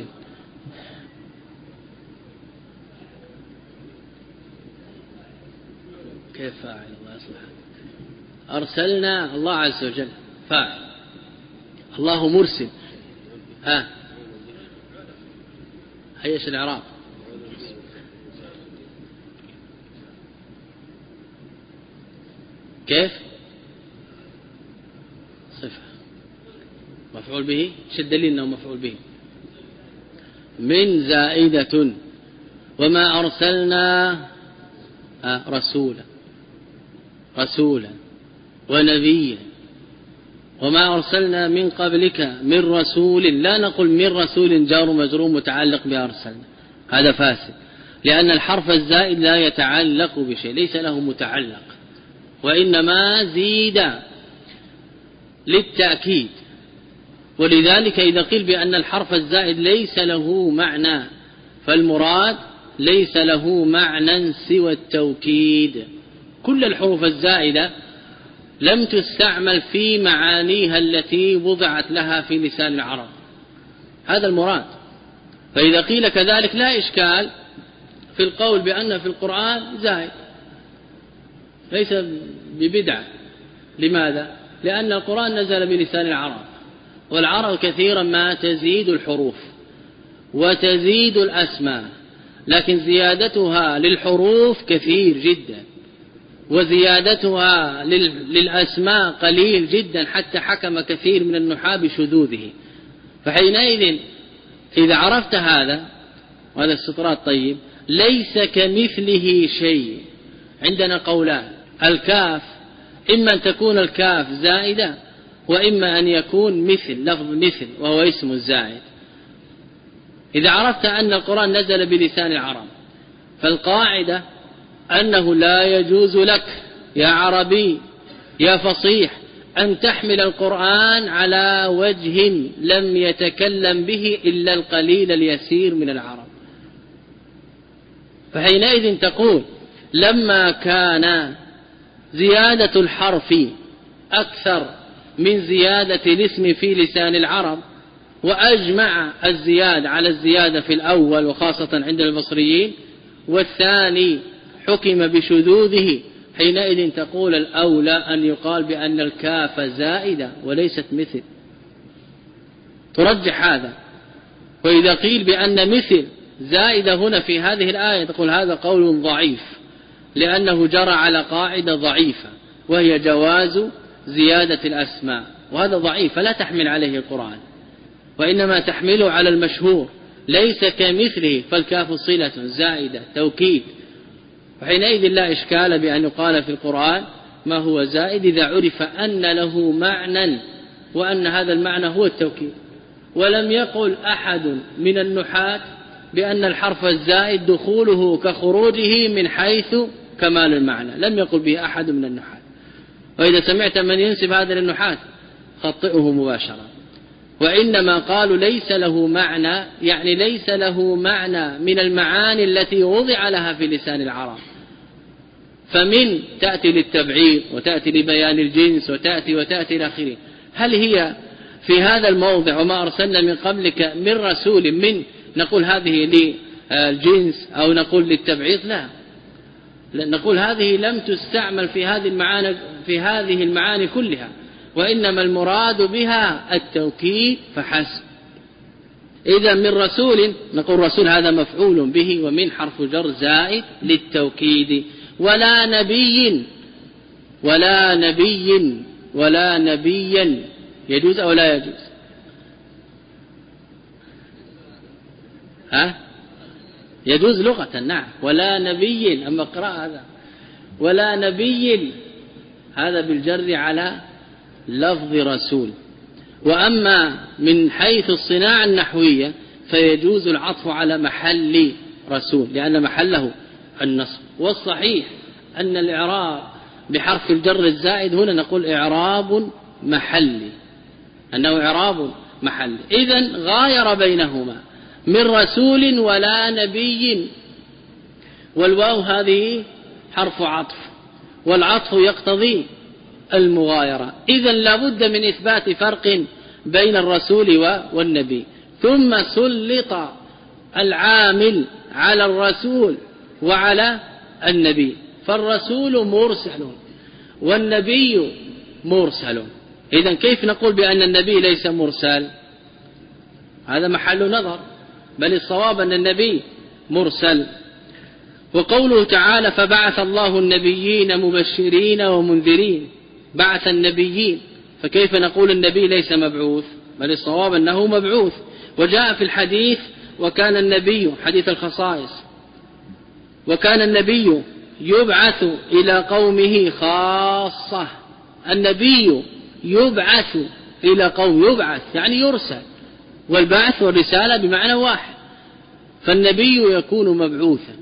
كيف فاعل الله يصلح؟ أرسلنا الله عز وجل فاعل، الله مرسل. ها هيش الإعراب كيف؟ صفة مفعول به، شو الدليل أنه مفعول به؟ من زائدة، وما أرسلنا رسولا رسولا ونبيا، وما أرسلنا من قبلك من رسول، لا نقول من رسول جار مجرور متعلق بأرسلنا، هذا فاسد، لأن الحرف الزائد لا يتعلق بشيء، ليس له متعلق، وإنما زيد للتأكيد. ولذلك إذا قيل بأن الحرف الزائد ليس له معنى، فالمراد ليس له معنى سوى التوكيد. كل الحروف الزائدة لم تستعمل في معانيها التي وضعت لها في لسان العرب، هذا المراد. فإذا قيل كذلك لا إشكال في القول بأن في القرآن زائد، ليس ببدعة. لماذا؟ لأن القرآن نزل بلسان العرب، والعرب كثيرا ما تزيد الحروف وتزيد الأسماء، لكن زيادتها للحروف كثير جدا، وزيادتها للأسماء قليل جدا، حتى حكم كثير من النحاة بشذوذه. فحينئذ إذا عرفت هذا، وهذا استطراد طيب، ليس كمثله شيء. عندنا قولان، الكاف إما أن تكون الكاف زائدة، وإما أن يكون مثل، لفظ مثل وهو اسم الزائد. إذا عرفت أن القرآن نزل بلسان العرب، فالقاعدة أنه لا يجوز لك يا عربي يا فصيح أن تحمل القرآن على وجه لم يتكلم به إلا القليل اليسير من العرب. فحينئذ تقول لما كان زيادة الحرف أكثر من زيادة الاسم في لسان العرب، وأجمع الزيادة على الزيادة في الأول وخاصة عند البصريين، والثاني حكم بشذوذه، حينئذ تقول الأولى أن يقال بأن الكاف زائدة وليست مثل، ترجح هذا. وإذا قيل بأن مثل زائدة هنا في هذه الآية تقول هذا قول ضعيف، لأنه جرى على قاعدة ضعيفة وهي جواز زيادة الأسماء، وهذا ضعيف فلا تحمل عليه القرآن، وإنما تحمله على المشهور ليس كمثله، فالكاف صلة زائدة توكيد. وحينئذ لا إشكال بأن يقال في القرآن ما هو زائد إذا عرف أن له معنى، وأن هذا المعنى هو التوكيد. ولم يقل أحد من النحاة بأن الحرف الزائد دخوله كخروجه من حيث كمال المعنى، لم يقل به أحد من النحاة. وإذا سمعت من ينسب هذا للنحاة خطئه مباشرة. وإنما قالوا ليس له معنى، يعني ليس له معنى من المعاني التي وضع لها في لسان العرب، فمن تأتي للتبعيض وتأتي لبيان الجنس وتأتي وتأتي إلى آخره. هل هي في هذا الموضع وما أرسلنا من قبلك من رسول من نقول هذه للجنس أو نقول للتبعيض؟ لا، نقول هذه لم تستعمل في هذه المعاني في هذه المعاني كلها، وإنما المراد بها التوكيد فحسب. إذا من رسول نقول رسول هذا مفعول به ومن حرف جر زائد للتوكيد. ولا نبي ولا نبي ولا نبيا يجوز أو لا يجوز؟ ها؟ يجوز لغة نعم. ولا نبي، أما اقرأ هذا ولا نبي هذا بالجر على لفظ رسول. وأما من حيث الصناعة النحوية فيجوز العطف على محل رسول لأن محله النصب. والصحيح أن الإعراب بحرف الجر الزائد هنا نقول إعراب محلي، أنه إعراب محلي. إذن غاير بينهما من رسول ولا نبي، والواو هذه حرف عطف، والعطف يقتضي المغايرة. إذن لابد من إثبات فرق بين الرسول والنبي. ثم سلط العامل على الرسول وعلى النبي، فالرسول مرسل والنبي مرسل. إذن كيف نقول بأن النبي ليس مرسل؟ هذا محل نظر، بل الصواب أن النبي مرسل. وقوله تعالى فبعث الله النبيين مبشرين ومنذرين، بعث النبيين، فكيف نقول النبي ليس مبعوث؟ بل الصواب أنه مبعوث. وجاء في الحديث وكان النبي حديث الخصائص وكان النبي يبعث إلى قومه خاصة. النبي يبعث إلى قوم، يبعث يعني يرسل، والبعث والرسالة بمعنى واحد، فالنبي يكون مبعوثا.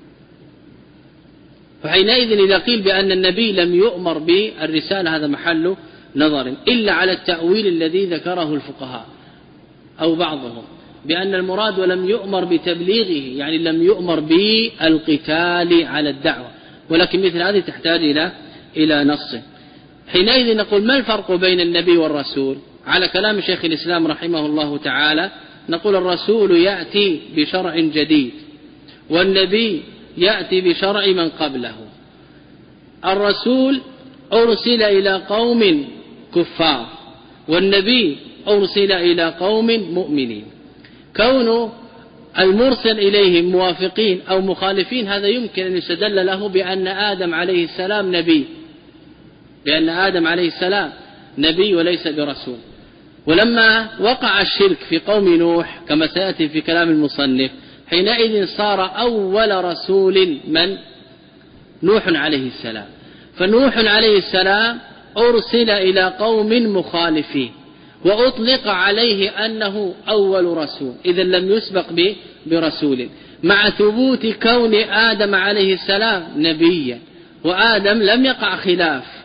فحينئذ إذا قيل بأن النبي لم يؤمر بالرسالة هذا محل نظر، إلا على التأويل الذي ذكره الفقهاء أو بعضهم بأن المراد ولم يؤمر بتبليغه، يعني لم يؤمر بالقتال على الدعوة، ولكن مثل هذه تحتاج إلى إلى نص. حينئذ نقول ما الفرق بين النبي والرسول؟ على كلام شيخ الإسلام رحمه الله تعالى نقول الرسول يأتي بشرع جديد، والنبي يأتي بشرع من قبله. الرسول أرسل إلى قوم كفار، والنبي أرسل إلى قوم مؤمنين. كون المرسل إليهم موافقين أو مخالفين هذا يمكن أن يستدل له بأن آدم عليه السلام نبي، بأن آدم عليه السلام نبي وليس برسول. ولما وقع الشرك في قوم نوح كما سيأتي في كلام المصنف، حينئذ صار أول رسول من؟ نوح عليه السلام. فنوح عليه السلام أرسل إلى قوم مخالفين وأطلق عليه أنه أول رسول، إذا لم يسبق برسول، مع ثبوت كون آدم عليه السلام نبيا، وآدم لم يقع خلاف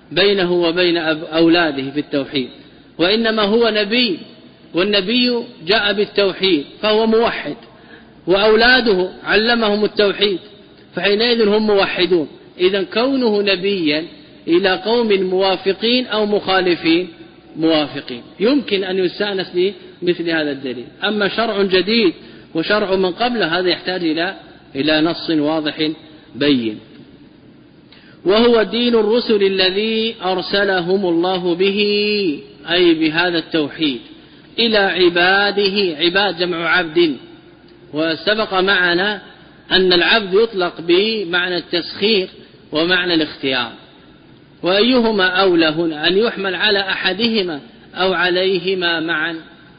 بينه وبين أولاده في التوحيد، وإنما هو نبي، والنبي جاء بالتوحيد فهو موحد، وأولاده علمهم التوحيد فحينئذ هم موحدون. إذن كونه نبيا إلى قوم موافقين أو مخالفين موافقين يمكن أن يستأنس بمثل هذا الدليل. أما شرع جديد وشرع من قبله هذا يحتاج إلى إلى نص واضح بين. وهو دين الرسل الذي أرسلهم الله به، أي بهذا التوحيد، إلى عباده. عباد جمع عبد، وسبق معنا أن العبد يطلق بمعنى التسخير ومعنى الاختيار، وأيهما أولى هنا، أن يحمل على أحدهما أو عليهما معا؟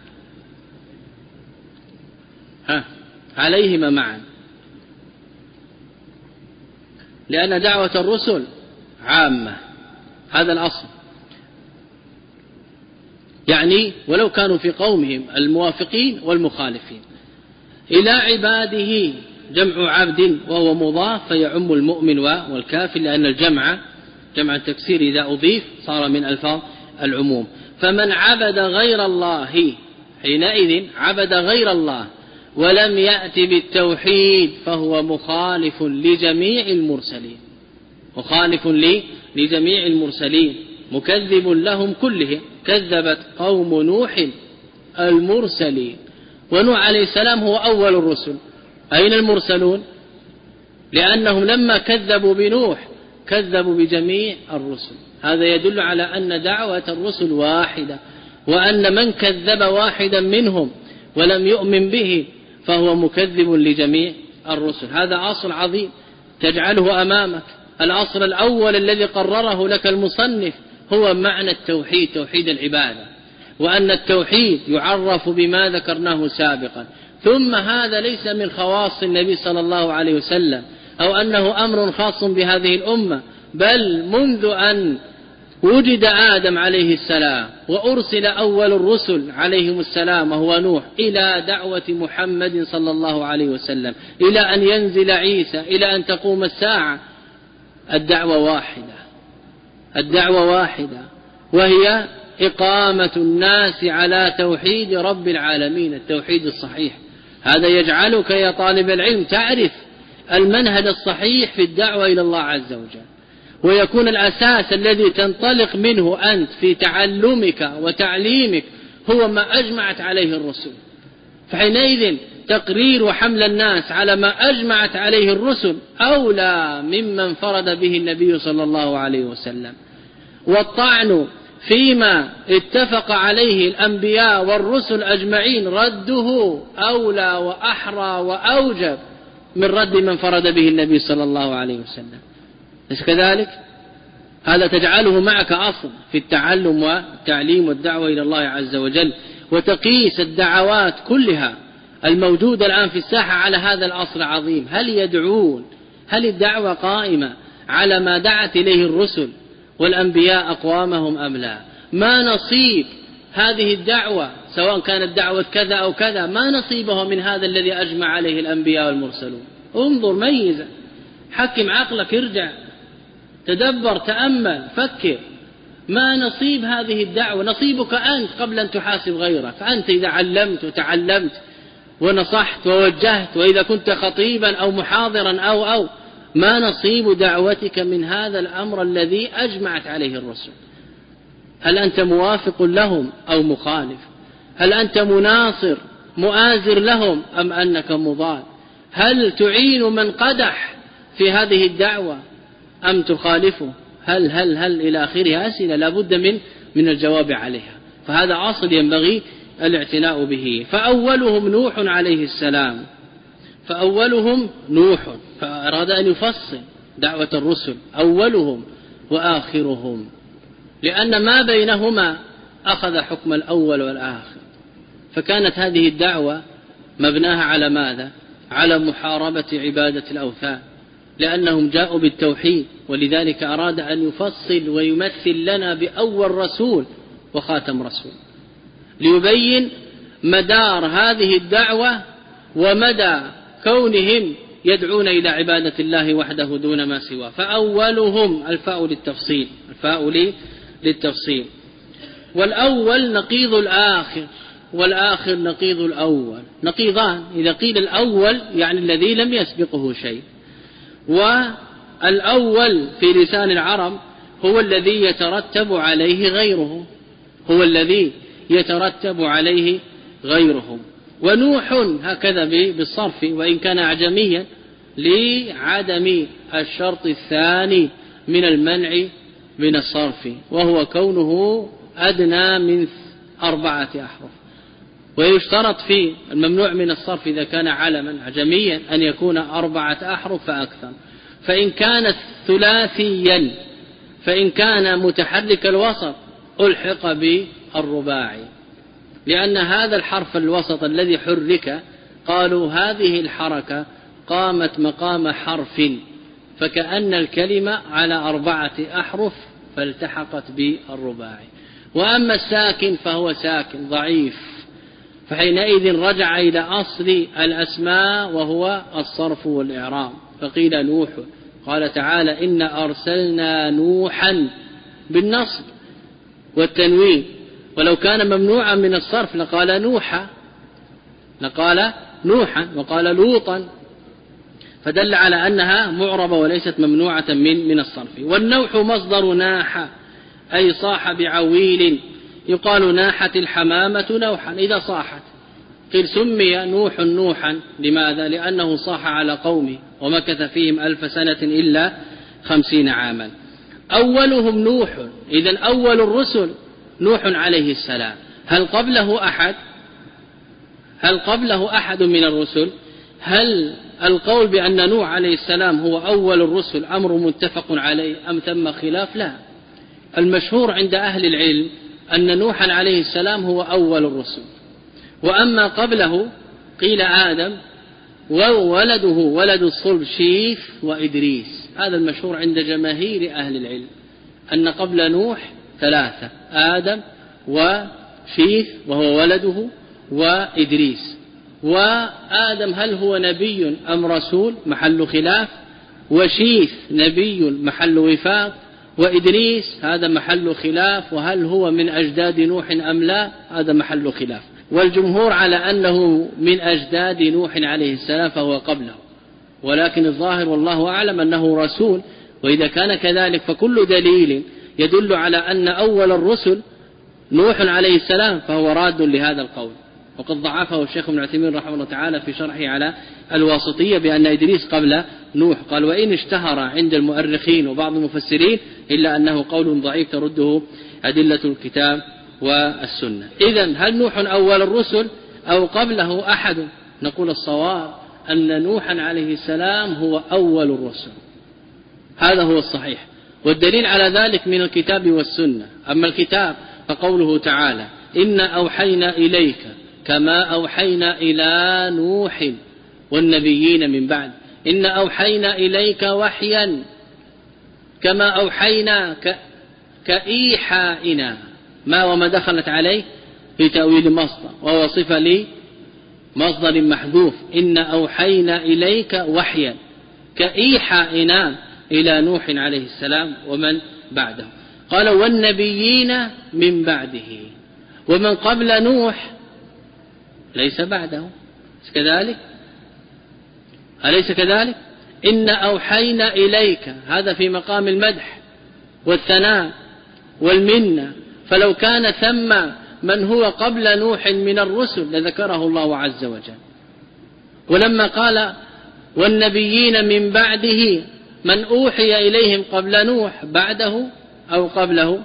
ها عليهما معا، لأن دعوة الرسل عامة، هذا الأصل، يعني ولو كانوا في قومهم الموافقين والمخالفين. إلى عباده جمع عبد وهو مضاف فيعم المؤمن والكافر، لأن الجمع جمع التكسير إذا أضيف صار من ألفاظ العموم. فمن عبد غير الله حينئذ عبد غير الله ولم يأتي بالتوحيد فهو مخالف لجميع المرسلين، مخالف لجميع المرسلين، مكذب لهم كلهم. كذبت قوم نوح المرسلين، ونوح عليه السلام هو أول الرسل. أين المرسلون؟ لأنهم لما كذبوا بنوح كذبوا بجميع الرسل. هذا يدل على أن دعوة الرسل واحدة، وأن من كذب واحدا منهم ولم يؤمن به فهو مكذب لجميع الرسل. هذا أصل عظيم تجعله أمامك. الأصل الأول الذي قرره لك المصنف هو معنى التوحيد، توحيد العبادة، وأن التوحيد يعرف بما ذكرناه سابقا. ثم هذا ليس من خواص النبي صلى الله عليه وسلم أو أنه أمر خاص بهذه الأمة، بل منذ أن وجد آدم عليه السلام وأرسل أول الرسل عليهم السلام وهو نوح إلى دعوة محمد صلى الله عليه وسلم، إلى أن ينزل عيسى، إلى أن تقوم الساعة، الدعوة واحدة، الدعوة واحدة، وهي إقامة الناس على توحيد رب العالمين، التوحيد الصحيح. هذا يجعلك يا طالب العلم تعرف المنهج الصحيح في الدعوة إلى الله عز وجل، ويكون الأساس الذي تنطلق منه أنت في تعلمك وتعليمك هو ما أجمعت عليه الرسل. فحينئذ تقرير وحمل الناس على ما أجمعت عليه الرسل أولى ممن فرد به النبي صلى الله عليه وسلم، والطعن فيما اتفق عليه الأنبياء والرسل أجمعين رده أولى وأحرى وأوجب من رد من فرد به النبي صلى الله عليه وسلم. ليس كذلك؟ هذا تجعله معك أصل في التعلم والتعليم والدعوة إلى الله عز وجل، وتقيس الدعوات كلها الموجودة الآن في الساحة على هذا الأصل العظيم. هل يدعون، هل الدعوة قائمة على ما دعت إليه الرسل والأنبياء أقوامهم أم لا؟ ما نصيب هذه الدعوة سواء كانت دعوة كذا أو كذا، ما نصيبها من هذا الذي أجمع عليه الأنبياء والمرسلون؟ انظر، ميز، حكم عقلك، ارجع تدبر، تأمل، فكر. ما نصيب هذه الدعوة؟ نصيبك أنت قبل أن تحاسب غيرك. فأنت إذا علمت وتعلمت ونصحت ووجهت، وإذا كنت خطيبا أو محاضرا أو أو ما نصيب دعوتك من هذا الأمر الذي أجمعت عليه الرسل؟ هل أنت موافق لهم أو مخالف؟ هل أنت مناصر مؤازر لهم أم أنك مضاد؟ هل تعين من قدح في هذه الدعوة أم تخالفه؟ هل هل هل إلى آخره أسئلة لا بد من من الجواب عليها. فهذا أصل ينبغي الاعتناء به. فأولهم نوح عليه السلام، فأولهم نوح، فأراد أن يفصل دعوة الرسل أولهم وآخرهم، لأن ما بينهما أخذ حكم الأول والآخر. فكانت هذه الدعوة مبناها على ماذا؟ على محاربة عبادة الأوثان، لأنهم جاءوا بالتوحيد، ولذلك أراد أن يفصل ويمثل لنا بأول رسول وخاتم رسول، ليبين مدار هذه الدعوة ومدى كونهم يدعون إلى عبادة الله وحده دون ما سواه. فأولهم الفاء للتفصيل، الفاء للتفصيل. والأول نقيض الآخر، والآخر نقيض الأول، نقيضان. إذا قيل الأول يعني الذي لم يسبقه شيء، والأول في لسان العرب هو الذي يترتب عليه غيره، هو الذي يترتب عليه غيره. ونوح هكذا بالصرف وإن كان أعجميا لعدم الشرط الثاني من المنع من الصرف، وهو كونه أدنى من أربعة أحرف. ويشترط في الممنوع من الصرف إذا كان علما عجميا أن يكون أربعة أحرف فأكثر. فإن كان ثلاثيا، فإن كان متحرك الوسط ألحق بالرباعي، لأن هذا الحرف الوسط الذي حرك قالوا هذه الحركة قامت مقام حرف، فكأن الكلمة على أربعة أحرف فالتحقت بالرباعي. وأما الساكن فهو ساكن ضعيف، فحينئذ رجع إلى أصل الأسماء وهو الصرف والإعراب. فقيل نوح، قال تعالى إن أرسلنا نوحا بالنصب والتنوين، ولو كان ممنوعا من الصرف لقال نوحا، لقال نوحا وقال لوطا، فدل على أنها معربة وليست ممنوعة من من الصرف. والنوح مصدر ناح أي صاح بعويل، يقال ناحت الحمامة نوحا إذا صاحت. قيل سمي نوح نوحا لماذا؟ لأنه صاح على قومه ومكث فيهم ألف سنة إلا خمسين عاما. أولهم نوح، إذن أول الرسل نوح عليه السلام. هل قبله أحد؟ هل قبله أحد من الرسل؟ هل القول بأن نوح عليه السلام هو أول الرسل أمر متفق عليه أم ثم خلاف؟ لا، المشهور عند أهل العلم أن نوحا عليه السلام هو أول الرسل. وأما قبله قيل آدم وولده ولد الصلب شيث وإدريس، هذا المشهور عند جماهير أهل العلم أن قبل نوح ثلاثة: آدم وشيث وهو ولده وإدريس. وآدم هل هو نبي أم رسول؟ محل خلاف. وشيث نبي محل وفاق. وإدريس هذا محل خلاف، وهل هو من أجداد نوح أم لا؟ هذا محل خلاف. والجمهور على أنه من أجداد نوح عليه السلام فهو قبله، ولكن الظاهر والله أعلم أنه رسول. وإذا كان كذلك فكل دليل يدل على أن أول الرسل نوح عليه السلام فهو راد لهذا القول. وقد ضعفه الشيخ ابن عثيمين رحمه الله تعالى في شرحه على الواسطية بأن إدريس قبل نوح. قال وإن اشتهر عند المؤرخين وبعض المفسرين إلا أنه قول ضعيف ترده أدلة الكتاب والسنة. إذن هل نوح أول الرسل أو قبله أحد؟ نقول الصواب أن نوحا عليه السلام هو أول الرسل، هذا هو الصحيح، والدليل على ذلك من الكتاب والسنة. أما الكتاب فقوله تعالى إنا أوحينا إليك كما أوحينا إلى نوح والنبيين من بعد. إنا أوحينا إليك وحيا كما أوحينا ك... كإيحائنا، ما وما دخلت عليه في تأويل مصدر، وهو صفة لي مصدر محذوف. إنا أوحينا إليك وحيا كإيحائنا إلى نوح عليه السلام ومن بعده. قال والنبيين من بعده، ومن قبل نوح ليس بعده كذلك، أليس كذلك؟ إن أوحينا إليك، هذا في مقام المدح والثناء والمنة، فلو كان ثم من هو قبل نوح من الرسل لذكره الله عز وجل. ولما قال والنبيين من بعده، من أوحي إليهم قبل نوح بعده أو قبله؟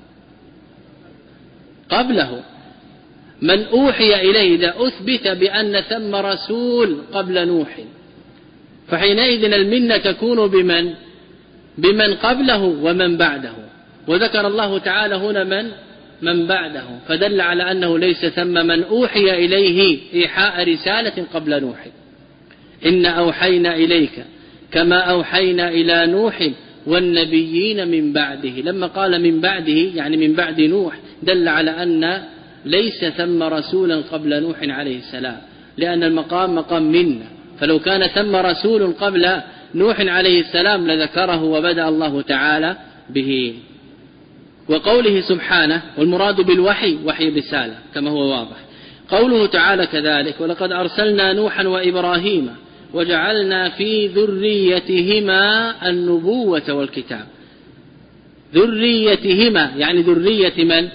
قبله. من أوحي إليه إذا أثبت بأن ثم رسول قبل نوح، فحينئذ المنة تكون بمن؟ بمن قبله ومن بعده. وذكر الله تعالى هنا من؟ من بعده، فدل على أنه ليس ثم من أوحي إليه إيحاء رسالة قبل نوح. إن أوحينا إليك كما أوحينا إلى نوح والنبيين من بعده. لما قال من بعده يعني من بعد نوح دل على أن ليس ثم رسولا قبل نوح عليه السلام، لأن المقام مقام منة فلو كان ثم رسول قبل نوح عليه السلام لذكره وبدأ الله تعالى به. وقوله سبحانه والمراد بالوحي وحي الرسالة كما هو واضح. قوله تعالى كذلك ولقد أرسلنا نوحا وإبراهيم وجعلنا في ذريتهما النبوة والكتاب. ذريتهما يعني ذرية من؟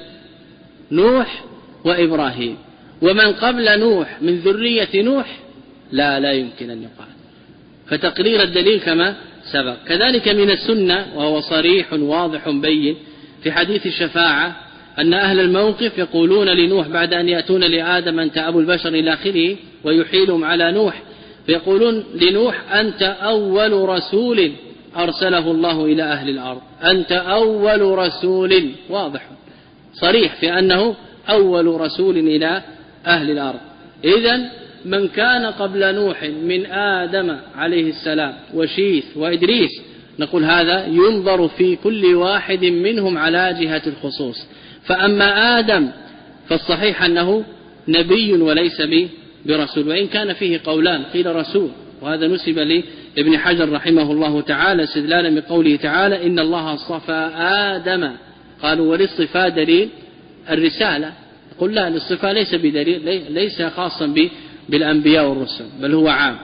نوح وإبراهيم. ومن قبل نوح من ذرية نوح لا لا يمكن أن يقال، فتقرير الدليل كما سبق. كذلك من السنة وهو صريح واضح بين في حديث الشفاعة أن أهل الموقف يقولون لنوح بعد أن يأتون لآدم أنت أبو البشر إلى آخره ويحيلهم على نوح، فيقولون لنوح أنت أول رسول أرسله الله إلى أهل الأرض، أنت أول رسول، واضح صريح في أنه أول رسول إلى أهل الأرض. إذن من كان قبل نوح من آدم عليه السلام وشيث وإدريس نقول هذا ينظر في كل واحد منهم على جهة الخصوص. فأما آدم فالصحيح أنه نبي وليس برسول، وإن كان فيه قولان، قيل رسول وهذا نسب لابن حجر رحمه الله تعالى استدلالا بقوله تعالى إن الله اصطفى آدم، قالوا والاصطفاء دليل الرسالة، قل لا الاصطفاء ليس بدليل، ليس خاصا بالأنبياء والرسل بل هو عام.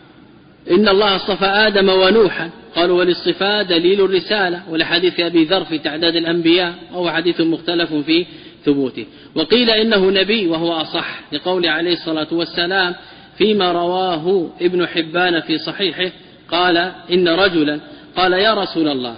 إن الله اصطفى آدم ونوحا، قالوا والاصطفاء دليل الرسالة، ولحديث أبي ذر في تعداد الأنبياء أو حديث مختلف في ثبوته. وقيل إنه نبي وهو أصح لقول عليه الصلاة والسلام فيما رواه ابن حبان في صحيحه قال إن رجلا قال يا رسول الله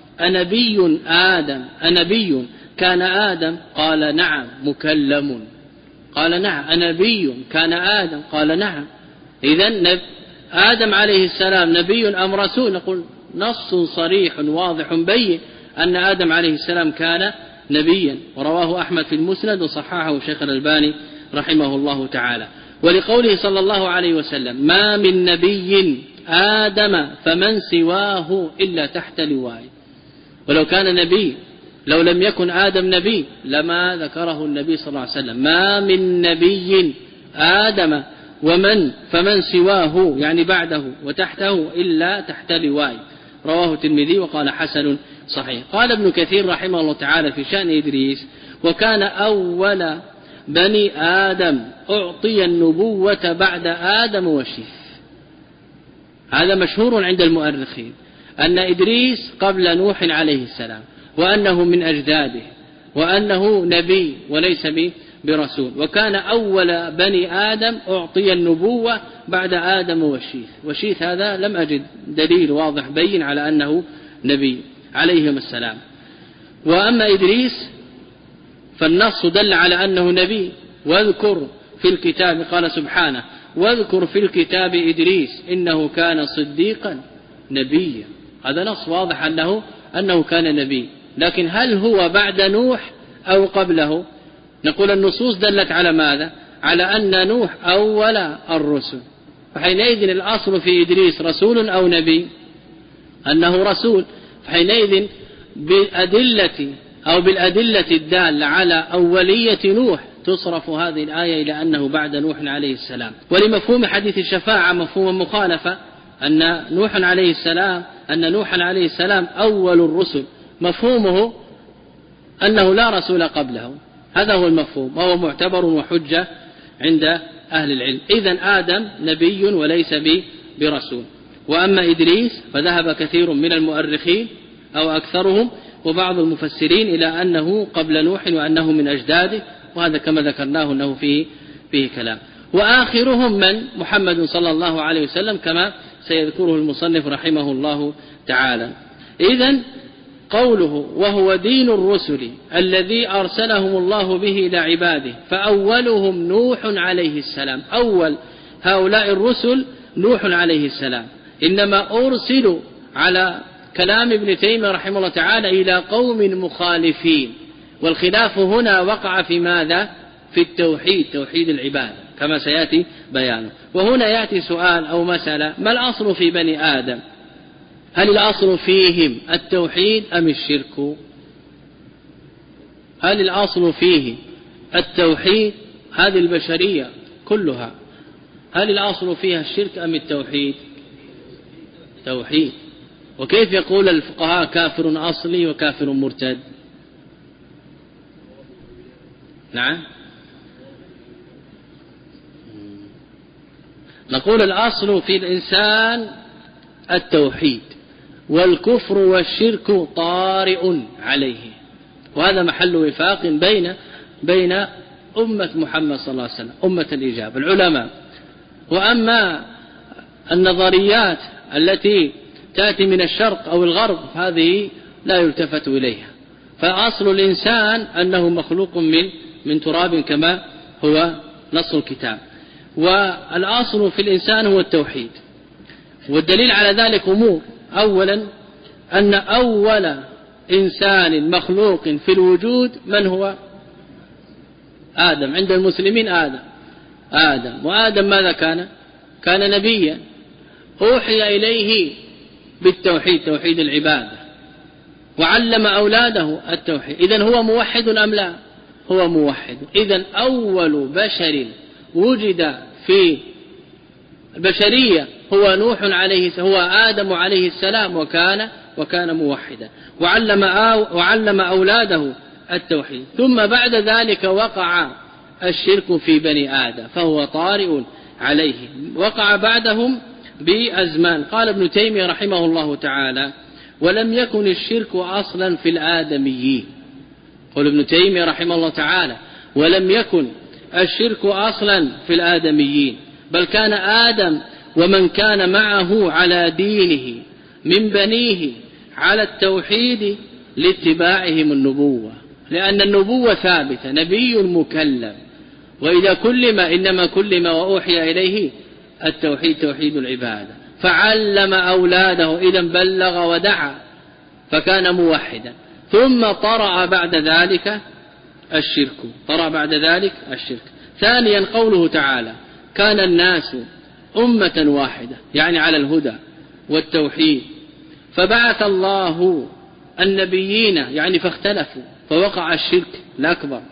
أنبي آدم أنبي كان آدم؟ قال نعم مكلم. قال نعم أنبي كان آدم؟ قال نعم. إذن آدم عليه السلام نبي أم رسول؟ نقول نص صريح واضح بين أن آدم عليه السلام كان نبيا، ورواه أحمد في المسند وصححه شيخ الألباني رحمه الله تعالى. ولقوله صلى الله عليه وسلم ما من نبي آدم فمن سواه إلا تحت لواء. ولو كان نبي لو لم يكن آدم نبي لما ذكره النبي صلى الله عليه وسلم ما من نبي آدم ومن فمن سواه يعني بعده وتحته إلا تحت لواء. رواه الترمذي وقال حسن صحيح. قال ابن كثير رحمه الله تعالى في شأن إدريس وكان أول بني آدم أعطي النبوة بعد آدم وشيث. هذا مشهور عند المؤرخين أن إدريس قبل نوح عليه السلام وأنه من أجداده وأنه نبي وليس برسول، وكان أول بني آدم أعطي النبوة بعد آدم وشيث. وشيث هذا لم أجد دليل واضح بين على أنه نبي عليهم السلام. وأما إدريس فالنص دل على أنه نبي. واذكر في الكتاب قال سبحانه واذكر في الكتاب إدريس إنه كان صديقا نبيا. هذا نص واضح أنه, أنه كان نبي. لكن هل هو بعد نوح أو قبله؟ نقول النصوص دلت على ماذا؟ على أن نوح أول الرسل، فحينئذ الأصل في إدريس رسول أو نبي؟ أنه رسول. فحينئذ بالأدلة أو بالأدلة الدالة على أولية نوح تصرف هذه الآية إلى أنه بعد نوح عليه السلام. ولمفهوم حديث الشفاعة مفهوم مخالفة أن نوح عليه السلام أن نوح عليه السلام أول الرسل، مفهومه أنه لا رسول قبله، هذا هو المفهوم وهو معتبر وحجة عند أهل العلم. إذن آدم نبي وليس برسول. وأما إدريس فذهب كثير من المؤرخين أو أكثرهم وبعض المفسرين إلى أنه قبل نوح وأنه من أجداده، وهذا كما ذكرناه أنه فيه, فيه كلام. وآخرهم من محمد صلى الله عليه وسلم كما سيذكره المصنف رحمه الله تعالى. إذن قوله وهو دين الرسل الذي أرسلهم الله به إلى عباده فأولهم نوح عليه السلام. أول هؤلاء الرسل نوح عليه السلام، إنما أرسلوا على كلام ابن تيمية رحمه الله تعالى إلى قوم مخالفين، والخلاف هنا وقع في ماذا؟ في التوحيد، توحيد العبادة كما سيأتي بيانه. وهنا يأتي سؤال أو مسألة: ما الأصل في بني آدم؟ هل الأصل فيهم التوحيد أم الشرك؟ هل الأصل فيه التوحيد؟ هذه البشرية كلها هل الأصل فيها الشرك أم التوحيد؟ توحيد. وكيف يقول الفقهاء كافر أصلي وكافر مرتد؟ نعم، نقول الأصل في الإنسان التوحيد، والكفر والشرك طارئ عليه، وهذا محل وفاق بين بين أمة محمد صلى الله عليه وسلم، أمة الإجابة، العلماء. وأما النظريات التي تأتي من الشرق أو الغرب هذه لا يلتفت إليها، فأصل الإنسان أنه مخلوق من من تراب كما هو نص الكتاب. والأصل في الإنسان هو التوحيد، والدليل على ذلك أمور. أولا أن أول إنسان مخلوق في الوجود من هو؟ آدم. عند المسلمين آدم آدم وآدم ماذا كان؟ كان نبيا، أوحي إليه بالتوحيد، توحيد العبادة، وعلم أولاده التوحيد. إذن هو موحد أم لا؟ هو موحد. إذن أول بشر وجد في البشرية هو نوح عليه هو آدم عليه السلام، وكان وكان موحدا، وعلم وعلم أولاده التوحيد. ثم بعد ذلك وقع الشرك في بني آدم فهو طارئ عليه، وقع بعدهم بأزمان. قال ابن تيمية رحمه الله تعالى: ولم يكن الشرك أصلا في الآدميين. قال ابن تيمية رحمه الله تعالى: ولم يكن الشرك أصلا في الآدميين، بل كان آدم ومن كان معه على دينه من بنيه على التوحيد لاتباعهم النبوة، لأن النبوة ثابتة، نبي مكلم، وإذا كلم إنما كلم وأوحي إليه التوحيد، توحيد العبادة، فعلم أولاده، إذا بلغ ودعا فكان موحدا. ثم طرأ بعد ذلك الشرك، طرأ بعد ذلك الشرك. ثانيا قوله تعالى: كان الناس أمة واحدة، يعني على الهدى والتوحيد، فبعث الله النبيين، يعني فاختلفوا فوقع الشرك الأكبر،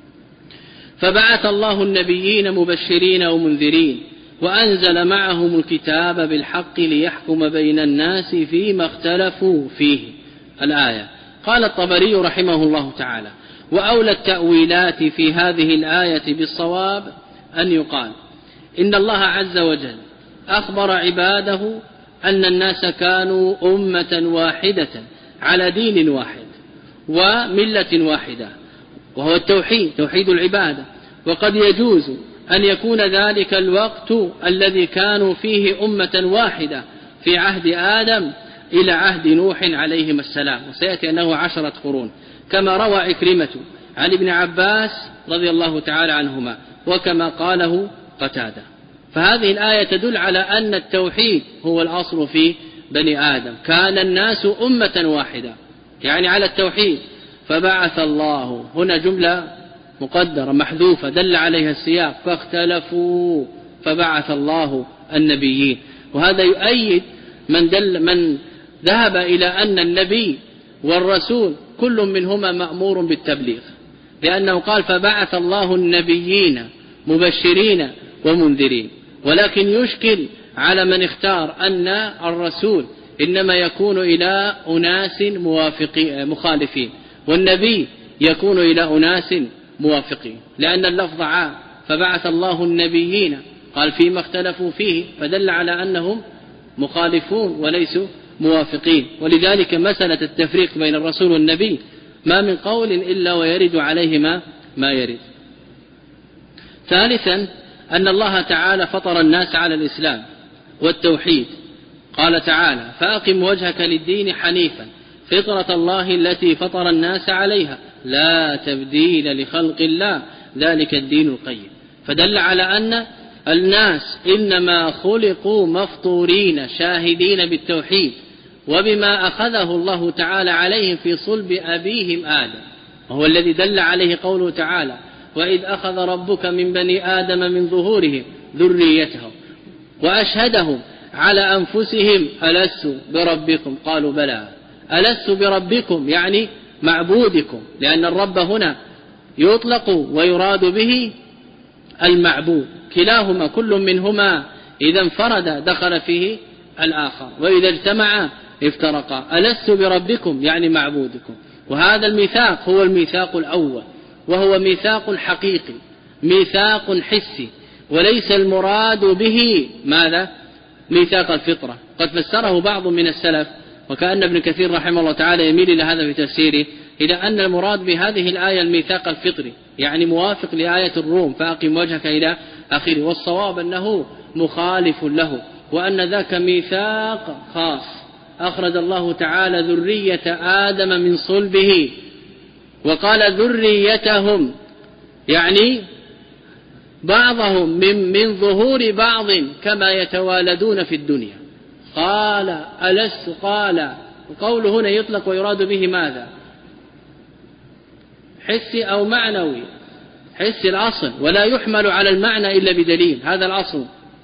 فبعث الله النبيين مبشرين ومنذرين، وأنزل معهم الكتاب بالحق ليحكم بين الناس فيما اختلفوا فيه. الآية. قال الطبري رحمه الله تعالى: وأولى التأويلات في هذه الآية بالصواب أن يقال إن الله عز وجل أخبر عباده أن الناس كانوا أمة واحدة على دين واحد وملة واحدة، وهو التوحيد، توحيد العبادة. وقد يجوز أن يكون ذلك الوقت الذي كانوا فيه أمة واحدة في عهد آدم إلى عهد نوح عليهما السلام، وسيأتي أنه عشرة قرون، كما روى إكرمة عن ابن عباس رضي الله تعالى عنهما، وكما قاله قتادة. فهذه الآية تدل على أن التوحيد هو الأصل في بني آدم. كان الناس أمة واحدة، يعني على التوحيد، فبعث الله، هنا جملة مقدرة محذوفة دل عليها السياق، فاختلفوا فبعث الله النبيين. وهذا يؤيد من دل من ذهب إلى أن النبي والرسول كل منهما مأمور بالتبليغ، لأنه قال: فبعث الله النبيين مبشرين ومنذرين. ولكن يشكل على من اختار أن الرسول إنما يكون إلى أناس مخالفين، والنبي يكون إلى أناس موافقين، لأن اللفظ عام، فبعث الله النبيين قال فيما اختلفوا فيه، فدل على أنهم مخالفون وليسوا موافقين. ولذلك مسألة التفريق بين الرسول والنبي ما من قول إلا ويرد عليه ما, ما يرد. ثالثا أن الله تعالى فطر الناس على الإسلام والتوحيد، قال تعالى: فأقم وجهك للدين حنيفا فطرة الله التي فطر الناس عليها لا تبديل لخلق الله ذلك الدين القيم. فدل على أن الناس إنما خلقوا مفطورين شاهدين بالتوحيد وبما أخذه الله تعالى عليهم في صلب أبيهم آدم، وهو الذي دل عليه قوله تعالى: وإذ أخذ ربك من بني آدم من ظهورهم ذريتهم وأشهدهم على أنفسهم ألست بربكم قالوا بلى. ألست بربكم يعني معبودكم، لأن الرب هنا يطلق ويراد به المعبود، كلاهما كل منهما إذا انفرد دخل فيه الآخر، وإذا اجتمع افترقا. ألست بربكم يعني معبودكم. وهذا الميثاق هو الميثاق الأول، وهو ميثاق حقيقي، ميثاق حسي، وليس المراد به ماذا؟ ميثاق الفطرة. قد فسره بعض من السلف، وكأن ابن كثير رحمه الله تعالى يميل إلى هذا في تفسيره، إلى أن المراد بهذه الآية الميثاق الفطري، يعني موافق لآية الروم فأقم وجهك إلى آخره. والصواب أنه مخالف له، وأن ذاك ميثاق خاص أخرج الله تعالى ذرية آدم من صلبه، وقال ذريتهم يعني بعضهم من, من ظهور بعض كما يتوالدون في الدنيا. قال ألست قال، وقول هنا يطلق ويراد به ماذا؟ حسي أو معنوي؟ حسي الأصل، ولا يحمل على المعنى إلا بدليل، هذا الأصل.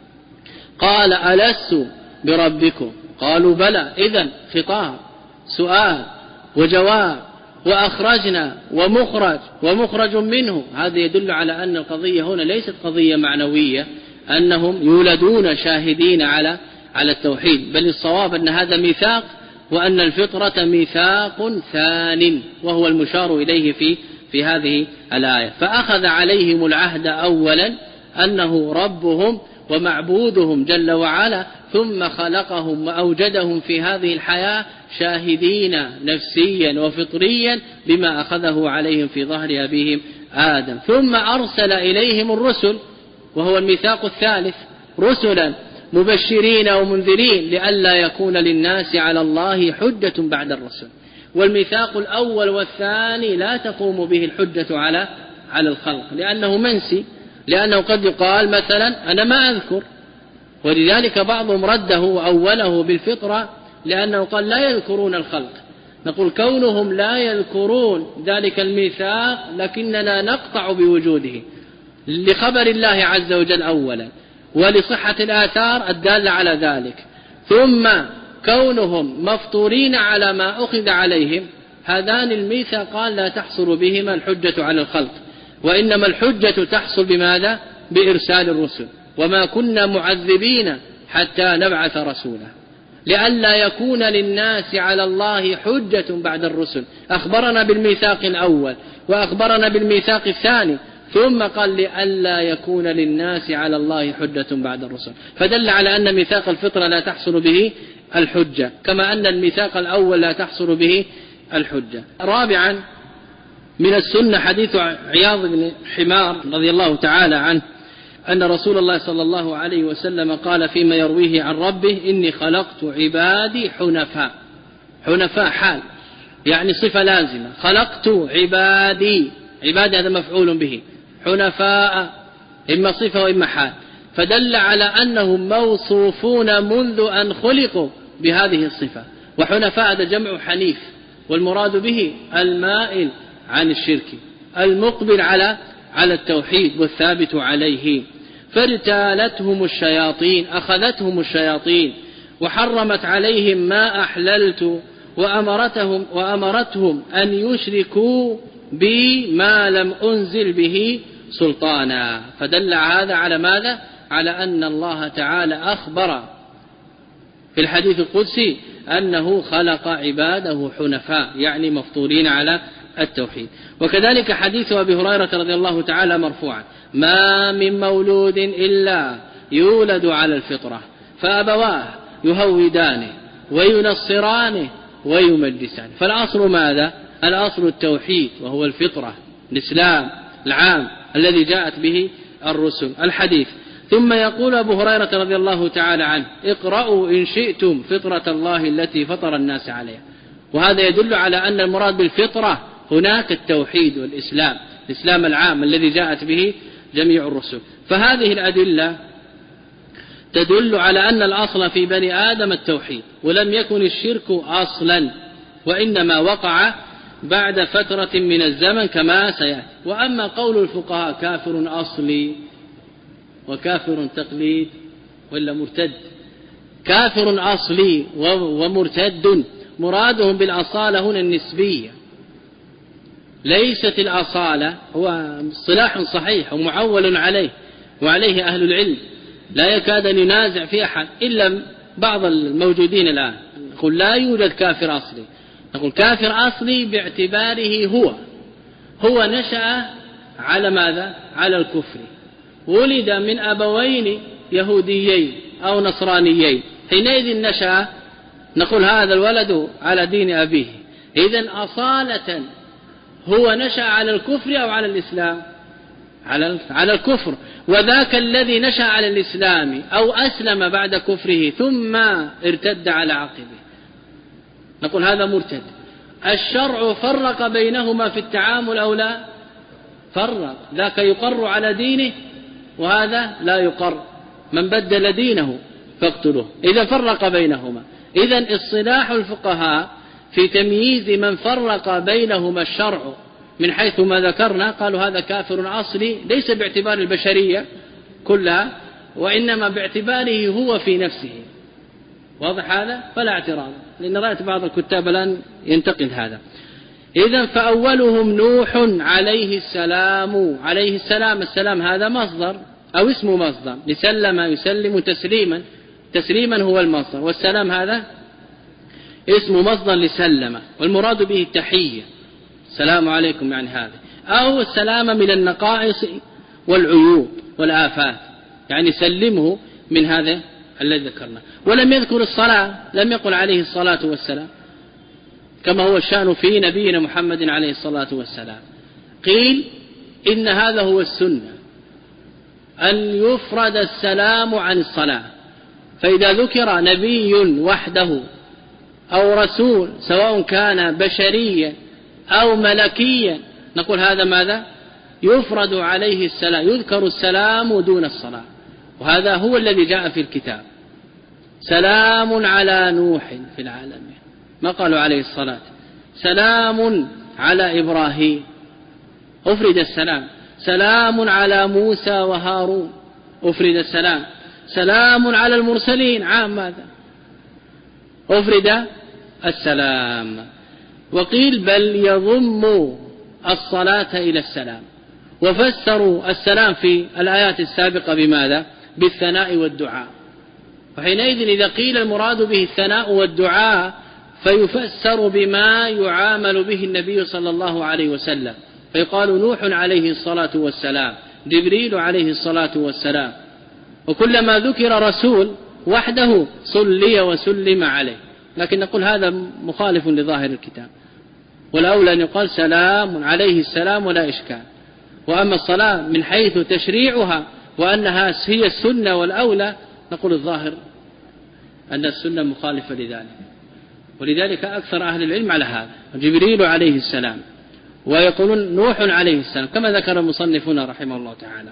قال ألست بربكم؟ قالوا بلى. إذن خطاب سؤال وجواب، وأخرجنا ومخرج ومخرج منه. هذا يدل على أن القضية هنا ليست قضية معنوية أنهم يولدون شاهدين على على التوحيد، بل الصواب أن هذا ميثاق، وأن الفطرة ميثاق ثان، وهو المشار إليه في في هذه الآية. فأخذ عليهم العهد أولا أنه ربهم ومعبودهم جل وعلا، ثم خلقهم وأوجدهم في هذه الحياة شاهدين نفسيا وفطريا بما أخذه عليهم في ظهر أبيهم آدم، ثم أرسل إليهم الرسل، وهو الميثاق الثالث، رسلا مبشرين ومنذرين لئلا يكون للناس على الله حجة بعد الرسل. والميثاق الأول والثاني لا تقوم به الحجة على على الخلق، لأنه منسي، لأنه قد يقال مثلا أنا ما أذكر، ولذلك بعضهم رده وأوله بالفطرة، لأنه قال لا يذكرون الخلق. نقول كونهم لا يذكرون ذلك الميثاق لكننا نقطع بوجوده لخبر الله عز وجل أولا، ولصحة الآثار الدالة على ذلك، ثم كونهم مفطورين على ما أخذ عليهم. هذان الميثاقان لا تحصل بهما الحجة على الخلق، وإنما الحجة تحصل بماذا؟ بإرسال الرسل. وما كنا معذبين حتى نبعث رسولا لئلا يكون للناس على الله حجة بعد الرسل. أخبرنا بالميثاق الأول وأخبرنا بالميثاق الثاني، ثم قال لئلا يكون للناس على الله حجة بعد الرسل، فدل على أن ميثاق الفطرة لا تحصل به الحجة، كما أن الميثاق الأول لا تحصل به الحجة. رابعا من السنة حديث عياض بن حمار رضي الله تعالى عنه أن رسول الله صلى الله عليه وسلم قال فيما يرويه عن ربه إني خلقت عبادي حنفاء. حنفاء حال يعني صفة لازمة، خلقت عبادي، عبادي هذا مفعول به، حنفاء إما صفة وإما حال، فدل على أنهم موصوفون منذ أن خلقوا بهذه الصفة. وحنفاء هذا جمع حنيف، والمراد به المائل عن الشرك المقبل على على التوحيد والثابت عليه. فارتالتهم الشياطين، أخذتهم الشياطين وحرمت عليهم ما أحللت، وأمرتهم, وأمرتهم أن يشركوا بي ما لم أنزل به سلطانا. فدل هذا على ماذا؟ على أن الله تعالى أخبر في الحديث القدسي أنه خلق عباده حنفاء، يعني مفطورين على التوحيد. وكذلك حديث أبي هريرة رضي الله تعالى مرفوعا ما من مولود إلا يولد على الفطرة فأبواه يهودانه وينصرانه ويمجسانه. فالأصل ماذا؟ الأصل التوحيد، وهو الفطرة الإسلام العام الذي جاءت به الرسل. الحديث ثم يقول أبو هريرة رضي الله تعالى عنه اقرأوا إن شئتم فطرة الله التي فطر الناس عليها. وهذا يدل على أن المراد بالفطرة هناك التوحيد والإسلام، الإسلام العام الذي جاءت به جميع الرسل. فهذه الأدلة تدل على أن الأصل في بني آدم التوحيد، ولم يكن الشرك أصلا، وإنما وقع بعد فترة من الزمن كما سيأتي. وأما قول الفقهاء كافر أصلي وكافر تقليد ولا مرتد، كافر أصلي ومرتد مرادهم بالأصالة هنا النسبية، ليست الأصالة، هو اصطلاح صحيح ومعول عليه، وعليه أهل العلم لا يكاد أن ينازع في أحد إلا بعض الموجودين الآن. نقول لا يوجد كافر أصلي، نقول كافر أصلي باعتباره هو هو نشأ على ماذا؟ على الكفر، ولد من أبوين يهوديين أو نصرانيين، حينئذ نشأ نقول هذا الولد على دين أبيه. إذن أصالة هو نشأ على الكفر أو على الإسلام؟ على على الكفر. وذاك الذي نشأ على الإسلام أو أسلم بعد كفره ثم ارتد على عقبه نقول هذا مرتد. الشرع فرق بينهما في التعامل أو لا؟ فرق، ذاك يقر على دينه وهذا لا يقر، من بدل دينه فاقتلوه. إذا فرق بينهما. إذن اصطلاح الفقهاء في تمييز من فرق بينهما الشرع من حيث ما ذكرنا، قالوا هذا كافر أصلي ليس باعتبار البشرية كلها، وإنما باعتباره هو في نفسه. واضح هذا؟ فلا اعتراض، لأن رأيت بعض الكتاب الآن ينتقد هذا. إذن فأولهم نوح عليه السلام. عليه السلام، السلام هذا مصدر أو اسم مصدر، لسلم يسلم تسليما، تسليما هو المصدر، والسلام هذا اسم مصدر لسلم، والمراد به التحية، السلام عليكم يعني هذا، أو السلام من النقائص والعيوب والآفات، يعني سلمه من هذا الذي ذكرنا. ولم يذكر الصلاة، لم يقل عليه الصلاة والسلام كما هو الشأن في نبينا محمد عليه الصلاة والسلام. قيل إن هذا هو السنة، أن يفرد السلام عن الصلاة، فإذا ذكر نبي وحده أو رسول سواء كان بشريا أو ملكيا نقول هذا ماذا؟ يفرد عليه السلام، يذكر السلام دون الصلاة، وهذا هو الذي جاء في الكتاب. سلام على نوح في العالمين، ما قالوا عليه الصلاة. سلام على إبراهيم، أفرد السلام. سلام على موسى وهارون، أفرد السلام. سلام على المرسلين، عام ماذا؟ أفرد السلام. وقيل بل يضم الصلاة إلى السلام، وفسروا السلام في الآيات السابقة بماذا؟ بالثناء والدعاء. وحينئذ إذا قيل المراد به الثناء والدعاء فيفسر بما يعامل به النبي صلى الله عليه وسلم، فيقال نوح عليه الصلاة والسلام، جبريل عليه الصلاة والسلام، وكلما ذكر رسول وحده صلي وسلم عليه. لكن نقول هذا مخالف لظاهر الكتاب، والأولى أن يقال سلام عليه السلام ولا إشكال. وأما الصلاة من حيث تشريعها وأنها هي السنة والأولى نقول الظاهر أن السنة مخالفة لذلك، ولذلك أكثر أهل العلم على هذا، جبريل عليه السلام، ويقولون نوح عليه السلام كما ذكر المصنفون رحمه الله تعالى.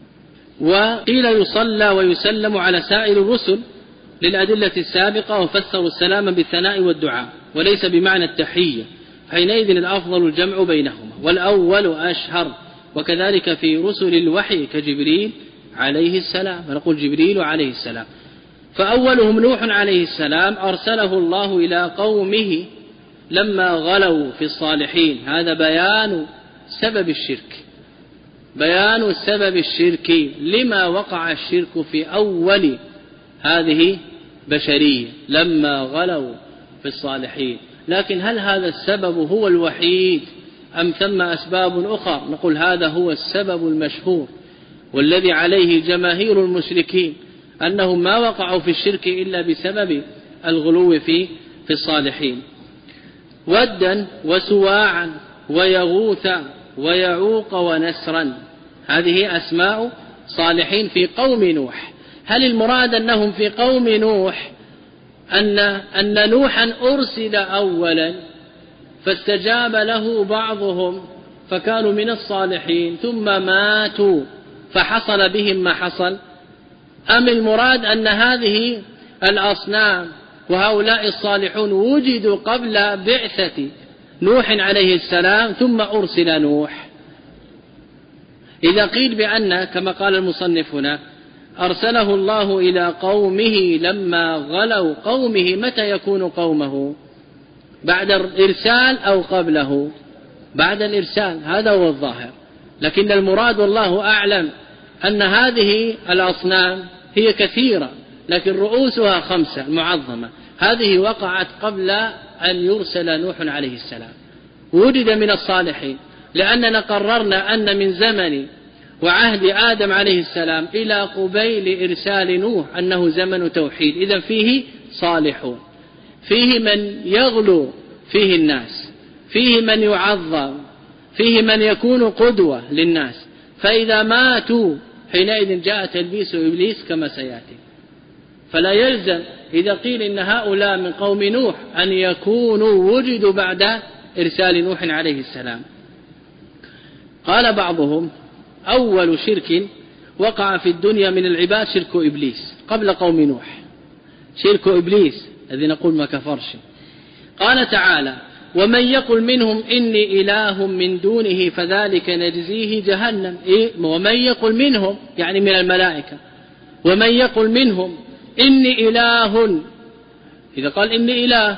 وقيل يصلى ويسلم على سائر الرسل للأدلة السابقة، وفسروا السلام بالثناء والدعاء وليس بمعنى التحية، حينئذ الأفضل الجمع بينهما، والأول أشهر. وكذلك في رسل الوحي كجبريل عليه السلام، فنقول جبريل عليه السلام. فأولهم نوح عليه السلام أرسله الله إلى قومه لما غلوا في الصالحين، هذا بيان سبب الشرك، بيان سبب الشرك، لما وقع الشرك في أول هذه بشرية لما غلوا في الصالحين. لكن هل هذا السبب هو الوحيد أم ثم أسباب أخرى؟ نقول هذا هو السبب المشهور والذي عليه جماهير المشركين، أنهم ما وقعوا في الشرك إلا بسبب الغلو في في الصالحين. ودا وسواعا ويغوث ويعوق ونسرا، هذه أسماء صالحين في قوم نوح. هل المراد أنهم في قوم نوح أن أن نوحا أرسل أولا فاستجاب له بعضهم فكانوا من الصالحين ثم ماتوا فحصل بهم ما حصل؟ أم المراد أن هذه الأصنام وهؤلاء الصالحون وجدوا قبل بعثة نوح عليه السلام ثم أرسل نوح؟ إذا قيل بأن كما قال المصنف هنا أرسله الله إلى قومه لما غلوا، قومه متى يكون قومه؟ بعد الإرسال أو قبله؟ بعد الإرسال، هذا هو الظاهر. لكن المراد والله أعلم أن هذه الأصنام هي كثيرة لكن رؤوسها خمسة معظمة، هذه وقعت قبل أن يرسل نوح عليه السلام، وجد من الصالحين، لأننا قررنا أن من زمن وعهد آدم عليه السلام إلى قبيل إرسال نوح أنه زمن توحيد، إذن فيه صالحون، فيه من يغلو فيه الناس، فيه من يعظم، فيه من يكون قدوة للناس، فإذا ماتوا حينئذ جاء تلبيس إبليس كما سيأتي. فلا يلزم إذا قيل إن هؤلاء من قوم نوح أن يكونوا وجدوا بعد إرسال نوح عليه السلام. قال بعضهم أول شرك وقع في الدنيا من العباد شرك إبليس قبل قوم نوح، شرك إبليس الذي نقول ما كفرش. قال تعالى ومن يقل منهم إني إله من دونه فذلك نجزيه جهنم. إيه؟ ومن يقل منهم يعني من الملائكة، ومن يقل منهم إني إله، إذا قال إني إله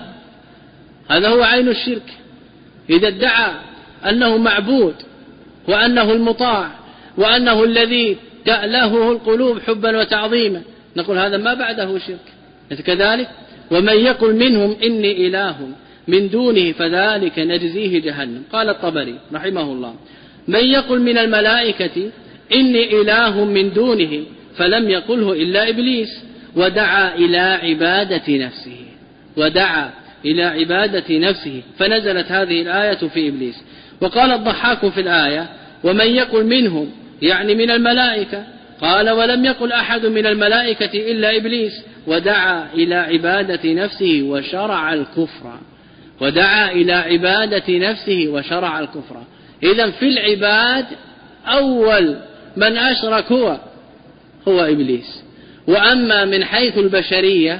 هذا هو عين الشرك. إذا ادعى أنه معبود وأنه المطاع وأنه الذي تألهه القلوب حبا وتعظيما نقول هذا ما بعده شرك. كذلك ومن يقل منهم إني إله من دونه فذلك نجزيه جهنم. قال الطبري رحمه الله من يقل من الملائكة إني إله من دونه فلم يقله إلا إبليس ودعا إلى عبادة نفسه، ودعا إلى عبادة نفسه فنزلت هذه الآية في إبليس. وقال الضحاك في الآية ومن يقل منهم يعني من الملائكة، قال ولم يقل أحد من الملائكة إلا إبليس ودعا إلى عبادة نفسه وشرع الكفر، ودعا إلى عبادة نفسه وشرع الكفر. إذن في العباد أول من أشرك هو هو إبليس. وأما من حيث البشرية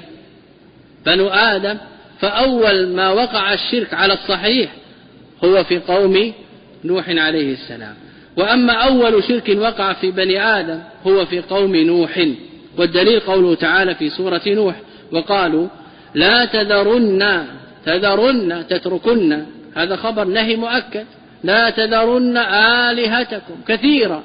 بنو آدم فأول ما وقع الشرك على الصحيح هو في قوم نوح عليه السلام. وأما أول شرك وقع في بني آدم هو في قوم نوح، والدليل قوله تعالى في سورة نوح وقالوا لا تذرن تذرن تتركن، هذا خبر نهي مؤكد، لا تذرن آلهتكم كثيرا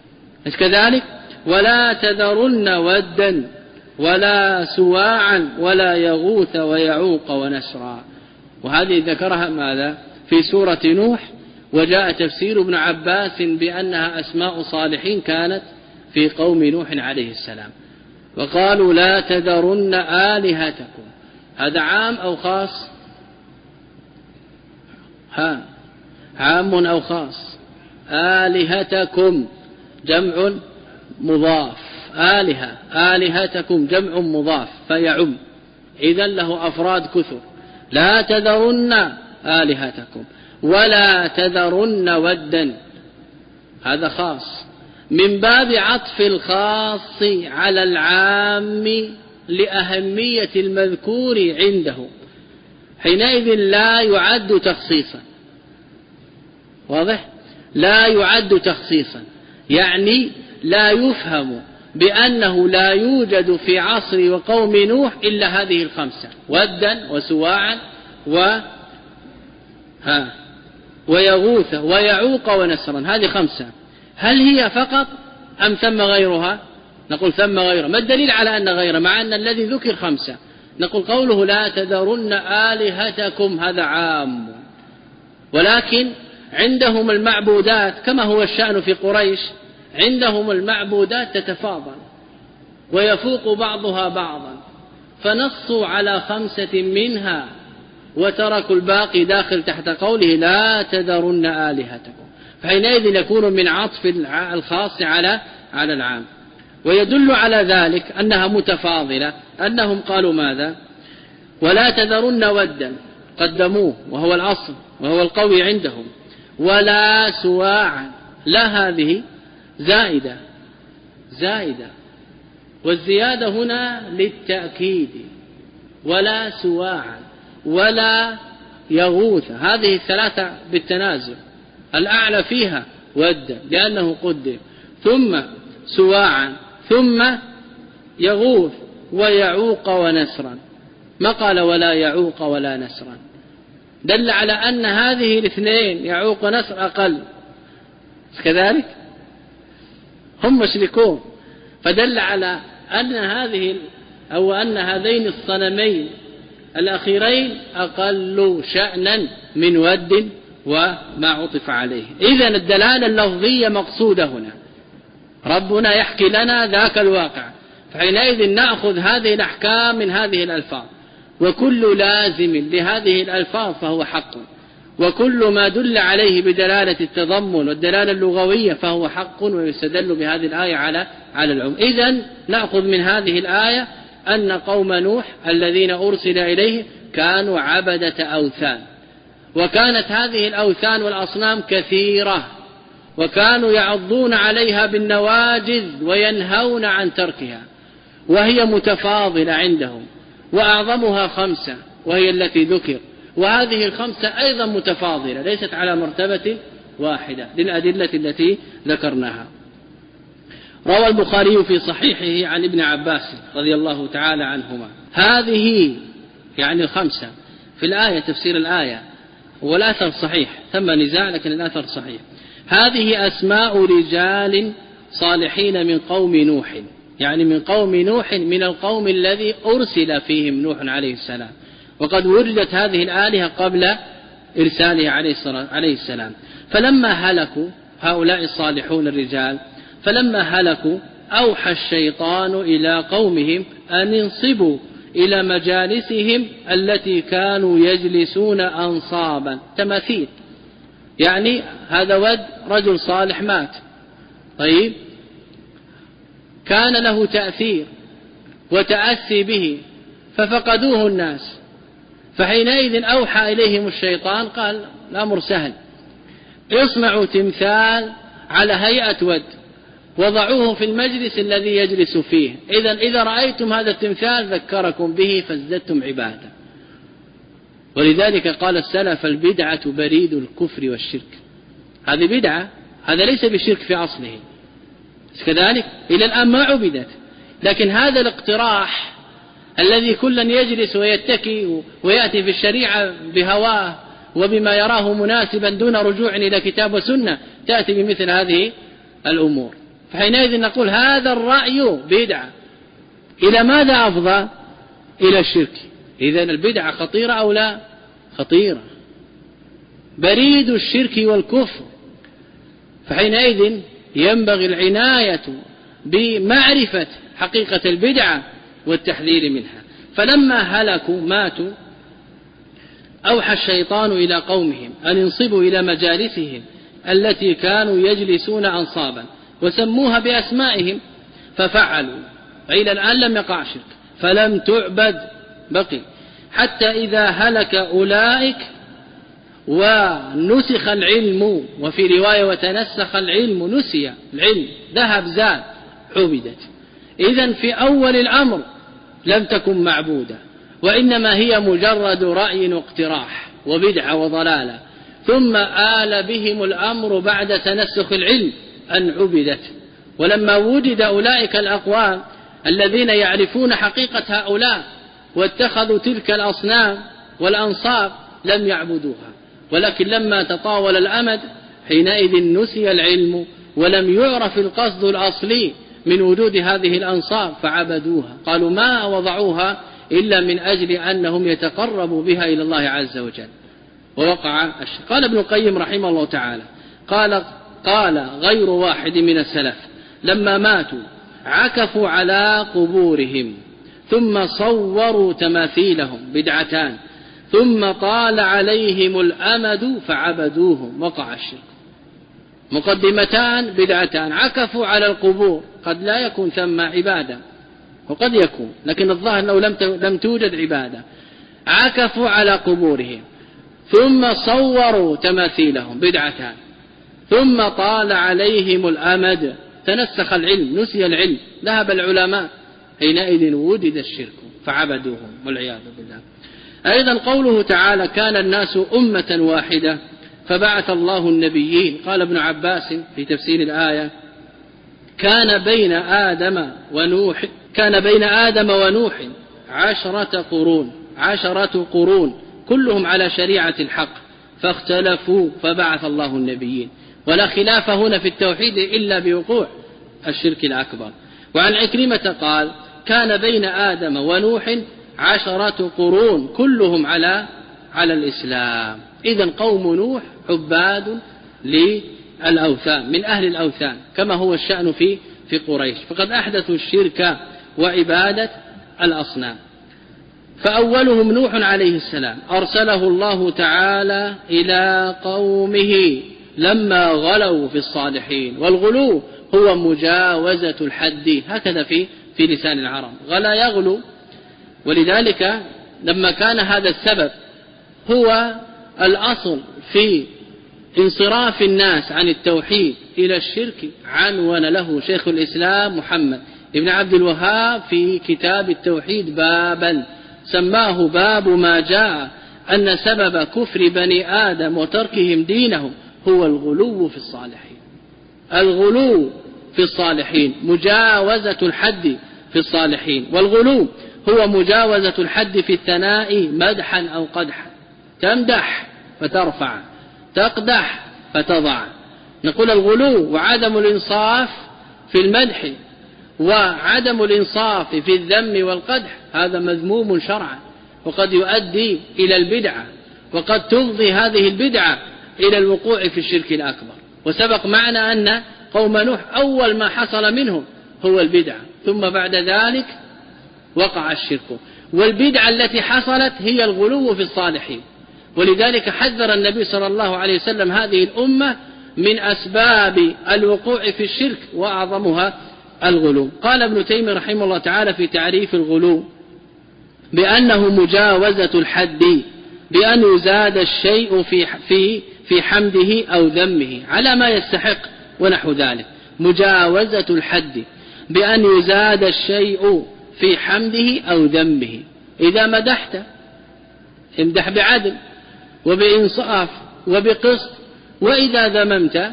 كذلك ولا تذرن ودا ولا سواعا ولا يغوث ويعوق ونسرا. وهذه ذكرها ماذا في سورة نوح، وجاء تفسير ابن عباس بأنها أسماء صالحين كانت في قوم نوح عليه السلام. وقالوا لا تذرن آلهتكم، هذا عام أو خاص؟ ها عام أو خاص؟ آلهتكم جمع مضاف، آلهة آلهتكم جمع مضاف فيعم، إذن له أفراد كثر. لا تذرن آلهتكم ولا تذرن ودا، هذا خاص من باب عطف الخاص على العام لأهمية المذكور عنده، حينئذ لا يعد تخصيصا. واضح؟ لا يعد تخصيصا، يعني لا يفهم بأنه لا يوجد في عصر وقوم نوح إلا هذه الخمسة، ودا وسواعا و ها ويغوث ويعوق ونسرا، هذه خمسة. هل هي فقط أم ثم غيرها؟ نقول ثم غيرها. ما الدليل على أن غيرها مع أن الذي ذكر خمسة؟ نقول قوله لا تذرن آلهتكم هذا عام، ولكن عندهم المعبودات كما هو الشأن في قريش، عندهم المعبودات تتفاضل ويفوق بعضها بعضا، فنصوا على خمسة منها وتركوا الباقي داخل تحت قوله لا تذرن آلهتكم، فحينئذ يكون من عطف الخاص على على العام. ويدل على ذلك أنها متفاضلة، أنهم قالوا ماذا؟ ولا تذرن ودا قدموه وهو الأصل وهو القوي عندهم، ولا سواعا، لا هذه زائدة زائدة والزيادة هنا للتأكيد، ولا سواعا ولا يغوث، هذه الثلاثة بالتنازل، الأعلى فيها ودا لأنه قدم، ثم سواعا ثم يغوث ويعوق ونسرا، ما قال ولا يعوق ولا نسرا، دل على أن هذه الاثنين يعوق ونسر أقل كذلك. هم مشركون. فدل على أن هذه أو أن هذين الصنمين الأخيرين أقل شأنا من ود وما عطف عليه. إذن الدلالة اللفظية مقصودة هنا، ربنا يحكي لنا ذاك الواقع، فحينئذ نأخذ هذه الأحكام من هذه الألفاظ، وكل لازم لهذه الألفاظ فهو حق، وكل ما دل عليه بدلالة التضمن والدلالة اللغوية فهو حق، ويستدل بهذه الآية على على العموم. إذن نأخذ من هذه الآية أن قوم نوح الذين أرسل إليه كانوا عبدة أوثان، وكانت هذه الأوثان والأصنام كثيرة، وكانوا يعضون عليها بالنواجذ وينهون عن تركها، وهي متفاضلة عندهم، وأعظمها خمسة وهي التي ذكر، وهذه الخمسة أيضا متفاضلة ليست على مرتبة واحدة للأدلة التي ذكرناها. روى البخاري في صحيحه عن ابن عباس رضي الله تعالى عنهما هذه يعني الخمسة في الآية، تفسير الآية والأثر صحيح، ثم نزاع لكن الأثر صحيح. هذه أسماء رجال صالحين من قوم نوح، يعني من قوم نوح من القوم الذي أرسل فيهم نوح عليه السلام، وقد وردت هذه الآلهة قبل إرساله عليه السلام. فلما هلكوا هؤلاء الصالحون الرجال، فلما هلكوا أوحى الشيطان إلى قومهم أن انصبوا إلى مجالسهم التي كانوا يجلسون أنصابا، تماثيل، يعني هذا ود رجل صالح مات، طيب كان له تأثير وتأسي به ففقدوه الناس، فحينئذ أوحى إليهم الشيطان قال الأمر سهل، اصنعوا تمثال على هيئة ود وضعوه في المجلس الذي يجلس فيه، إذن إذا رأيتم هذا التمثال ذكركم به فازددتم عبادة. ولذلك قال السلف البدعة بريد الكفر والشرك، هذه بدعة، هذا ليس بشرك في أصله كذلك، إلى الآن ما عبدت، لكن هذا الاقتراح الذي كلا يجلس ويتكي ويأتي في الشريعة بهواه وبما يراه مناسبا دون رجوع إلى كتاب وسنة، تأتي بمثل هذه الأمور، فحينئذ نقول هذا الرأي بدعة. إلى ماذا أفضى؟ إلى الشرك. إذن البدعة خطيرة أو لا؟ خطيرة، بريد الشرك والكفر، فحينئذ ينبغي العناية بمعرفة حقيقة البدعة والتحذير منها. فلما هلكوا ماتوا أوحى الشيطان إلى قومهم أن ينصبوا إلى مجالسهم التي كانوا يجلسون أنصابا، وسموها بأسمائهم ففعلوا، فإلى الآن لم يقع شرك، فلم تعبد بقي، حتى إذا هلك أولئك ونسخ العلم، وفي رواية وتنسخ العلم، نسي العلم ذهب زاد عبدت. إذن في أول الأمر لم تكن معبودة، وإنما هي مجرد رأي واقتراح وبدعة وضلالة، ثم آل بهم الأمر بعد تنسخ العلم أن عبدت. ولما وجد أولئك الأقوام الذين يعرفون حقيقة هؤلاء واتخذوا تلك الأصنام والأنصاب لم يعبدوها، ولكن لما تطاول الأمد حينئذ نسي العلم ولم يعرف القصد الأصلي من وجود هذه الأنصاب فعبدوها، قالوا ما وضعوها إلا من أجل أنهم يتقربوا بها إلى الله عز وجل، ووقع الشرك. قال ابن القيم رحمه الله تعالى قال قال غير واحد من السلف لما ماتوا عكفوا على قبورهم ثم صوروا تماثيلهم، بدعتان، ثم طال عليهم الأمد فعبدوهم، وقع الشرك. مقدمتان بدعتان، عكفوا على القبور، قد لا يكون ثم عبادة وقد يكون، لكن الظاهر أنه لم لم توجد عبادة، عكفوا على قبورهم ثم صوروا تماثيلهم، بدعتان، ثم طال عليهم الأمد، تنسخ العلم، نسي العلم، ذهب العلماء، حينئذ وجد الشرك فعبدوهم والعياذ بالله. أيضا قوله تعالى كان الناس أمة واحدة فبعث الله النبيين، قال ابن عباس في تفسير الآية كان بين آدم ونوح كان بين آدم ونوح عشرة قرون عشرة قرون كلهم على شريعة الحق فاختلفوا فبعث الله النبيين. ولا خلاف هنا في التوحيد إلا بوقوع الشرك الأكبر. وعن عكرمة قال كان بين آدم ونوح عشرة قرون كلهم على على الإسلام. إذن قوم نوح عباد للأوثان من أهل الأوثان كما هو الشأن في في قريش، فقد أحدثوا الشرك وعبادة الأصنام. فأولهم نوح عليه السلام أرسله الله تعالى إلى قومه لما غلوا في الصالحين، والغلو هو مجاوزة الحد، هكذا في في لسان العرب، غلا يغلو. ولذلك لما كان هذا السبب هو الأصل في انصراف الناس عن التوحيد إلى الشرك، عنون له شيخ الإسلام محمد ابن عبد الوهاب في كتاب التوحيد بابا سماه باب ما جاء أن سبب كفر بني آدم وتركهم دينهم هو الغلو في الصالحين. الغلو في الصالحين مجاوزة الحد في الصالحين، والغلو هو مجاوزة الحد في الثناء مدحا أو قدحا، تمدح فترفع، تقدح فتضع. نقول الغلو وعدم الإنصاف في المدح وعدم الإنصاف في الذم والقدح هذا مذموم شرعا، وقد يؤدي إلى البدعة، وقد تفضي هذه البدعة إلى الوقوع في الشرك الأكبر. وسبق معنا أن قوم نوح أول ما حصل منهم هو البدعة، ثم بعد ذلك وقع الشرك، والبدعة التي حصلت هي الغلو في الصالحين. ولذلك حذر النبي صلى الله عليه وسلم هذه الأمة من أسباب الوقوع في الشرك وأعظمها الغلو. قال ابن تيمية رحمه الله تعالى في تعريف الغلو بأنه مجاوزة الحد، بأن يزاد الشيء في في في حمده أو ذمه على ما يستحق ونحو ذلك. مجاوزة الحد بأن يزاد الشيء في حمده أو ذمه. إذا مدحت امدح بعدل وبإنصاف وبقسط، وإذا ذممت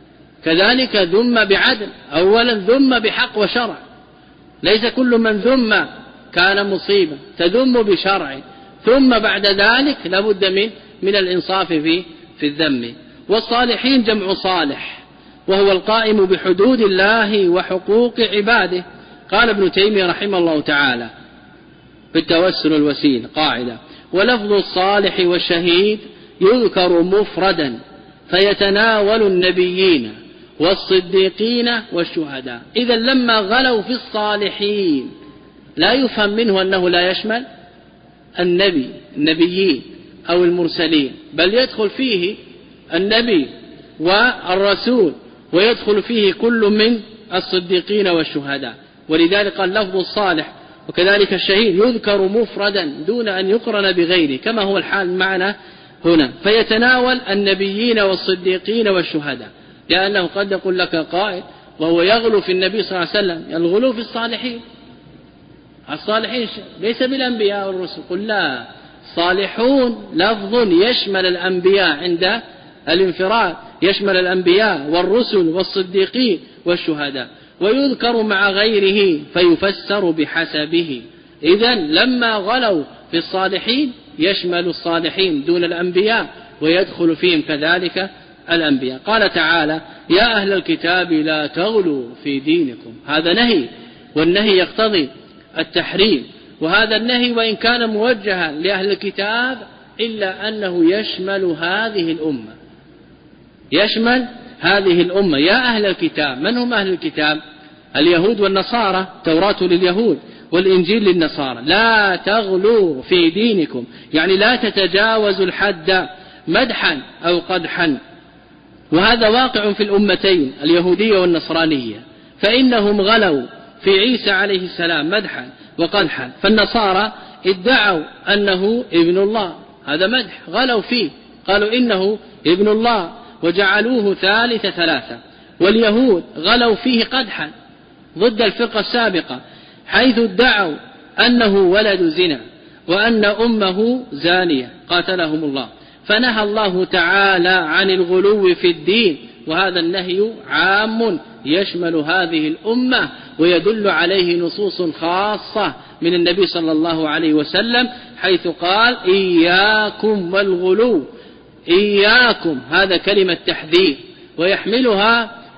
كذلك ذم بعدل. أولا ذم بحق وشرع، ليس كل من ذم كان مصيبة، تذم بشرع، ثم بعد ذلك لابد من من الإنصاف في في الذم. والصالحين جمع صالح، وهو القائم بحدود الله وحقوق عباده. قال ابن تيمية رحمه الله تعالى في التوسل الوسيل قاعدة: ولفظ الصالح والشهيد يذكر مفردا فيتناول النبيين والصديقين والشهداء. إذا لما غلوا في الصالحين لا يفهم منه أنه لا يشمل النبي النبيين أو المرسلين، بل يدخل فيه النبي والرسول، ويدخل فيه كل من الصديقين والشهداء. ولذلك قال لفظ الصالح وكذلك الشهيد يذكر مفردا دون أن يقرن بغيره، كما هو الحال معنا هنا. فيتناول النبيين والصديقين والشهداء، لأنه قد يقول لك قائل وهو يغلو في النبي صلى الله عليه وسلم: الغلو في الصالحين، الصالحين ليس بالأنبياء والرسل. قل لا، صالحون لفظ يشمل الأنبياء عند الانفراد، يشمل الأنبياء والرسل والصديقين والشهداء، ويذكر مع غيره فيفسر بحسبه. إذن لما غلوا في الصالحين يشمل الصالحين دون الأنبياء، ويدخل فيهم كذلك الأنبياء. قال تعالى: يا أهل الكتاب لا تغلوا في دينكم. هذا نهي، والنهي يقتضي التحريم، وهذا النهي وإن كان موجها لأهل الكتاب إلا أنه يشمل هذه الأمة، يشمل هذه الأمة. يا أهل الكتاب، من هم أهل الكتاب؟ اليهود والنصارى، توراة لليهود والإنجيل للنصارى. لا تغلوا في دينكم، يعني لا تتجاوزوا الحد مدحا أو قدحا. وهذا واقع في الأمتين اليهودية والنصرانية، فإنهم غلوا في عيسى عليه السلام مدحا وقدحا. فالنصارى ادعوا أنه ابن الله، هذا مدح، غلوا فيه، قالوا إنه ابن الله وجعلوه ثالث ثلاثة. واليهود غلوا فيه قدحا ضد الفرقة السابقة، حيث ادعوا أنه ولد زنا وأن أمه زانية قاتلهم الله. فنهى الله تعالى عن الغلو في الدين، وهذا النهي عام يشمل هذه الأمة، ويدل عليه نصوص خاصة من النبي صلى الله عليه وسلم، حيث قال: إياكم والغلو. إياكم هذا كلمة تحذير، ويحملها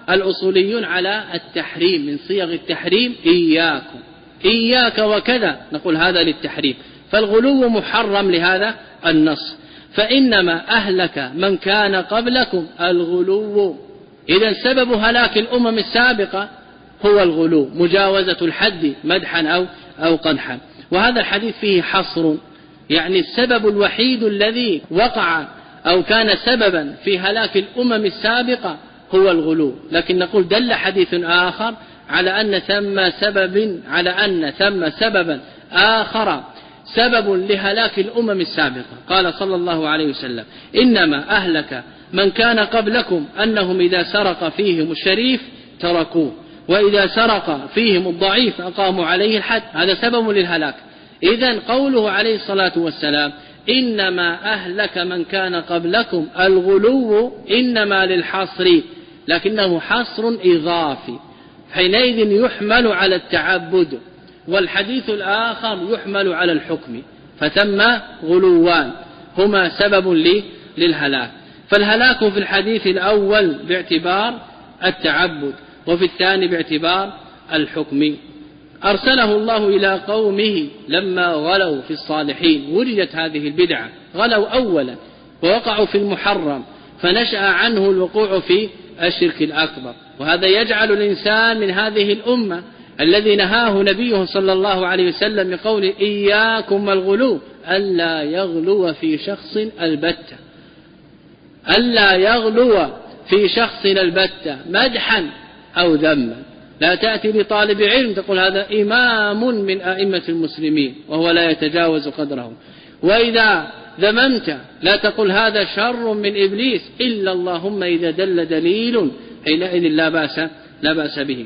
الأصوليون على التحريم من صيغ التحريم إياكم إياك وكذا، نقول هذا للتحريم، فالغلو محرم لهذا النص. فإنما أهلك من كان قبلكم الغلو، إذن سبب هلاك الأمم السابقة هو الغلو، مجاوزة الحد مدحا أو أو قدحا. وهذا الحديث فيه حصر، يعني السبب الوحيد الذي وقع أو كان سببا في هلاك الأمم السابقة هو الغلو، لكن نقول دل حديث آخر على أن ثم سبب على أن ثم سببا آخر سبب لهلاك الأمم السابقة. قال صلى الله عليه وسلم: إنما أهلك من كان قبلكم أنهم إذا سرق فيهم الشريف تركوه، وإذا سرق فيهم الضعيف أقاموا عليه الحد، هذا سبب للهلاك. إذن قوله عليه الصلاة والسلام إنما أهلك من كان قبلكم الغلو إنما للحصر، لكنه حصر إضافي، حينئذ يحمل على التعبد، والحديث الآخر يحمل على الحكم، فتم غلوان هما سبب للهلاك. فالهلاك في الحديث الأول باعتبار التعبد، وفي الثاني باعتبار الحكم. أرسله الله إلى قومه لما غلوا في الصالحين، وجدت هذه البدعة، غلوا أولا ووقعوا في المحرم، فنشأ عنه الوقوع في الشرك الأكبر، وهذا يجعل الإنسان من هذه الأمة الذي نهاه نبيه صلى الله عليه وسلم بقول إياكم الغلو ألا يغلو في شخص البتة، ألا يغلو في شخص البتة مدحا أو ذما. لا تأتي لطالب علم تقول هذا إمام من أئمة المسلمين وهو لا يتجاوز قدره، وإذا ذممت لا تقول هذا شر من إبليس، إلا اللهم إذا دل دليل حينئذ لا بأس لا بأس به.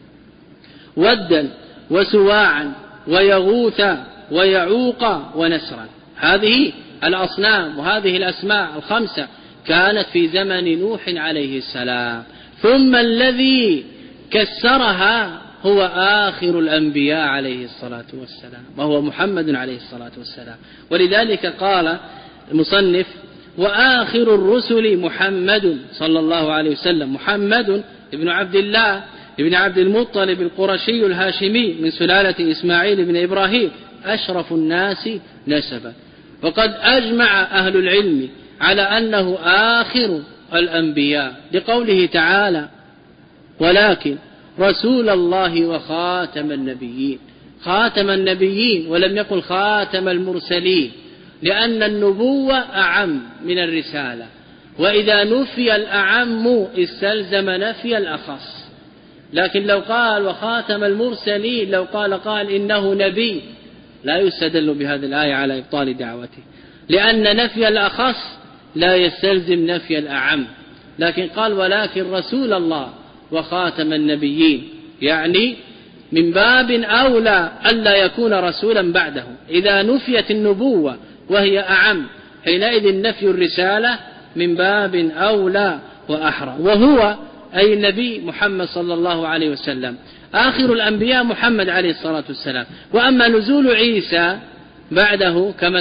ودا وسواعا ويغوث ويعوق ونسرا، هذه الأصنام وهذه الأسماء الخمسة كانت في زمن نوح عليه السلام، ثم الذي كسرها هو آخر الأنبياء عليه الصلاة والسلام، وهو محمد عليه الصلاة والسلام. ولذلك قال المصنف وآخر الرسل محمد صلى الله عليه وسلم، محمد ابن عبد الله ابن عبد المطلب القرشي الهاشمي من سلالة إسماعيل بن إبراهيم، أشرف الناس نسبا. وقد أجمع أهل العلم على أنه آخر الأنبياء لقوله تعالى ولكن رسول الله وخاتم النبيين، خاتم النبيين ولم يقل خاتم المرسلين، لأن النبوة أعم من الرسالة، وإذا نفي الأعم استلزم نفي الأخص. لكن لو قال وخاتم المرسلين، لو قال قال إنه نبي، لا يستدل بهذه الآية على إبطال دعوته، لأن نفي الأخص لا يستلزم نفي الأعم. لكن قال ولكن رسول الله وخاتم النبيين، يعني من باب أولى ألا يكون رسولا بعده. إذا نفيت النبوة وهي أعم حينئذ نفي الرسالة من باب أولى وأحرى، وهو أي النبي محمد صلى الله عليه وسلم آخر الأنبياء محمد عليه الصلاة والسلام. وأما نزول عيسى بعده كما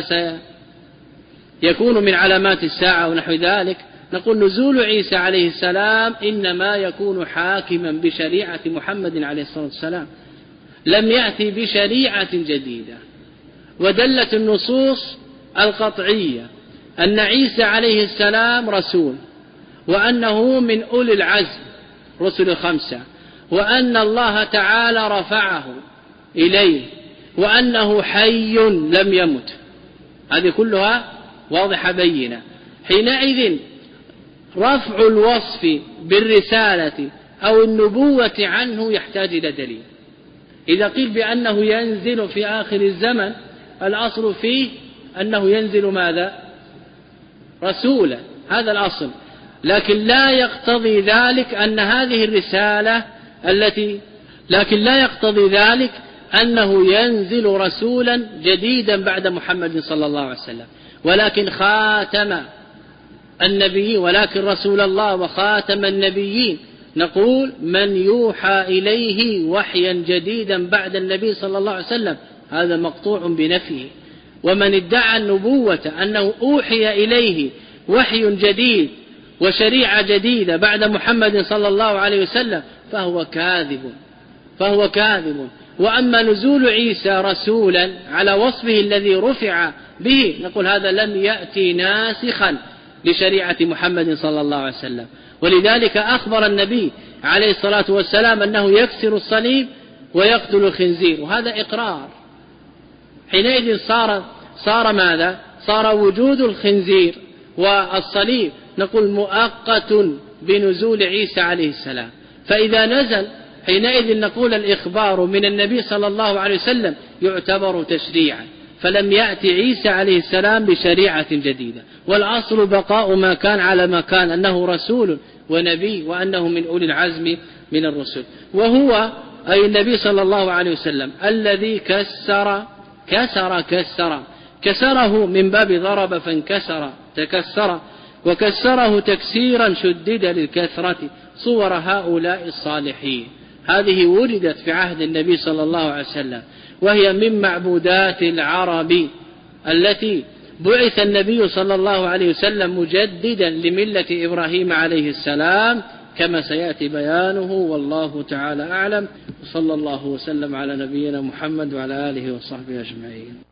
سيكون من علامات الساعة ونحو ذلك، نقول نزول عيسى عليه السلام إنما يكون حاكما بشريعة محمد عليه الصلاة والسلام، لم يأتي بشريعة جديدة. ودلت النصوص القطعية أن عيسى عليه السلام رسول، وأنه من أولي العزم رسل الخمسة، وأن الله تعالى رفعه إليه، وأنه حي لم يمت، هذه كلها واضحة بينة. حينئذ رفع الوصف بالرسالة أو النبوة عنه يحتاج إلى دليل. إذا قيل بأنه ينزل في آخر الزمن، الأصل فيه أنه ينزل ماذا؟ رسولا، هذا الأصل. لكن لا يقتضي ذلك أن هذه الرسالة التي لكن لا يقتضي ذلك أنه ينزل رسولا جديدا بعد محمد صلى الله عليه وسلم، ولكن خاتم النبيين، ولكن رسول الله وخاتم النبيين. نقول من يوحى إليه وحيا جديدا بعد النبي صلى الله عليه وسلم هذا مقطوع بنفيه. ومن ادعى النبوة أنه أوحي إليه وحي جديد وشريعة جديدة بعد محمد صلى الله عليه وسلم فهو كاذب فهو كاذب. وأما نزول عيسى رسولا على وصفه الذي رفع به نقول هذا لم يأتي ناسخا لشريعة محمد صلى الله عليه وسلم. ولذلك أخبر النبي عليه الصلاة والسلام أنه يكسر الصليب ويقتل الخنزير، وهذا إقرار. حينئذ صار صار ماذا؟ صار وجود الخنزير والصليب نقول مؤقت بنزول عيسى عليه السلام. فإذا نزل حينئذ نقول الإخبار من النبي صلى الله عليه وسلم يعتبر تشريعا، فلم يأتي عيسى عليه السلام بشريعة جديدة. والأصل بقاء ما كان على ما كان، أنه رسول ونبي وأنه من أولي العزم من الرسل. وهو أي النبي صلى الله عليه وسلم الذي كسر كسر كسر كسره من باب ضرب فانكسر تكسر، وكسره تكسيرا شدد للكثرة صور هؤلاء الصالحين. هذه وردت في عهد النبي صلى الله عليه وسلم، وهي من معبودات العرب التي بعث النبي صلى الله عليه وسلم مجددا لملة إبراهيم عليه السلام كما سيأتي بيانه، والله تعالى أعلم. وصلى الله وسلم على نبينا محمد وعلى آله وصحبه أجمعين.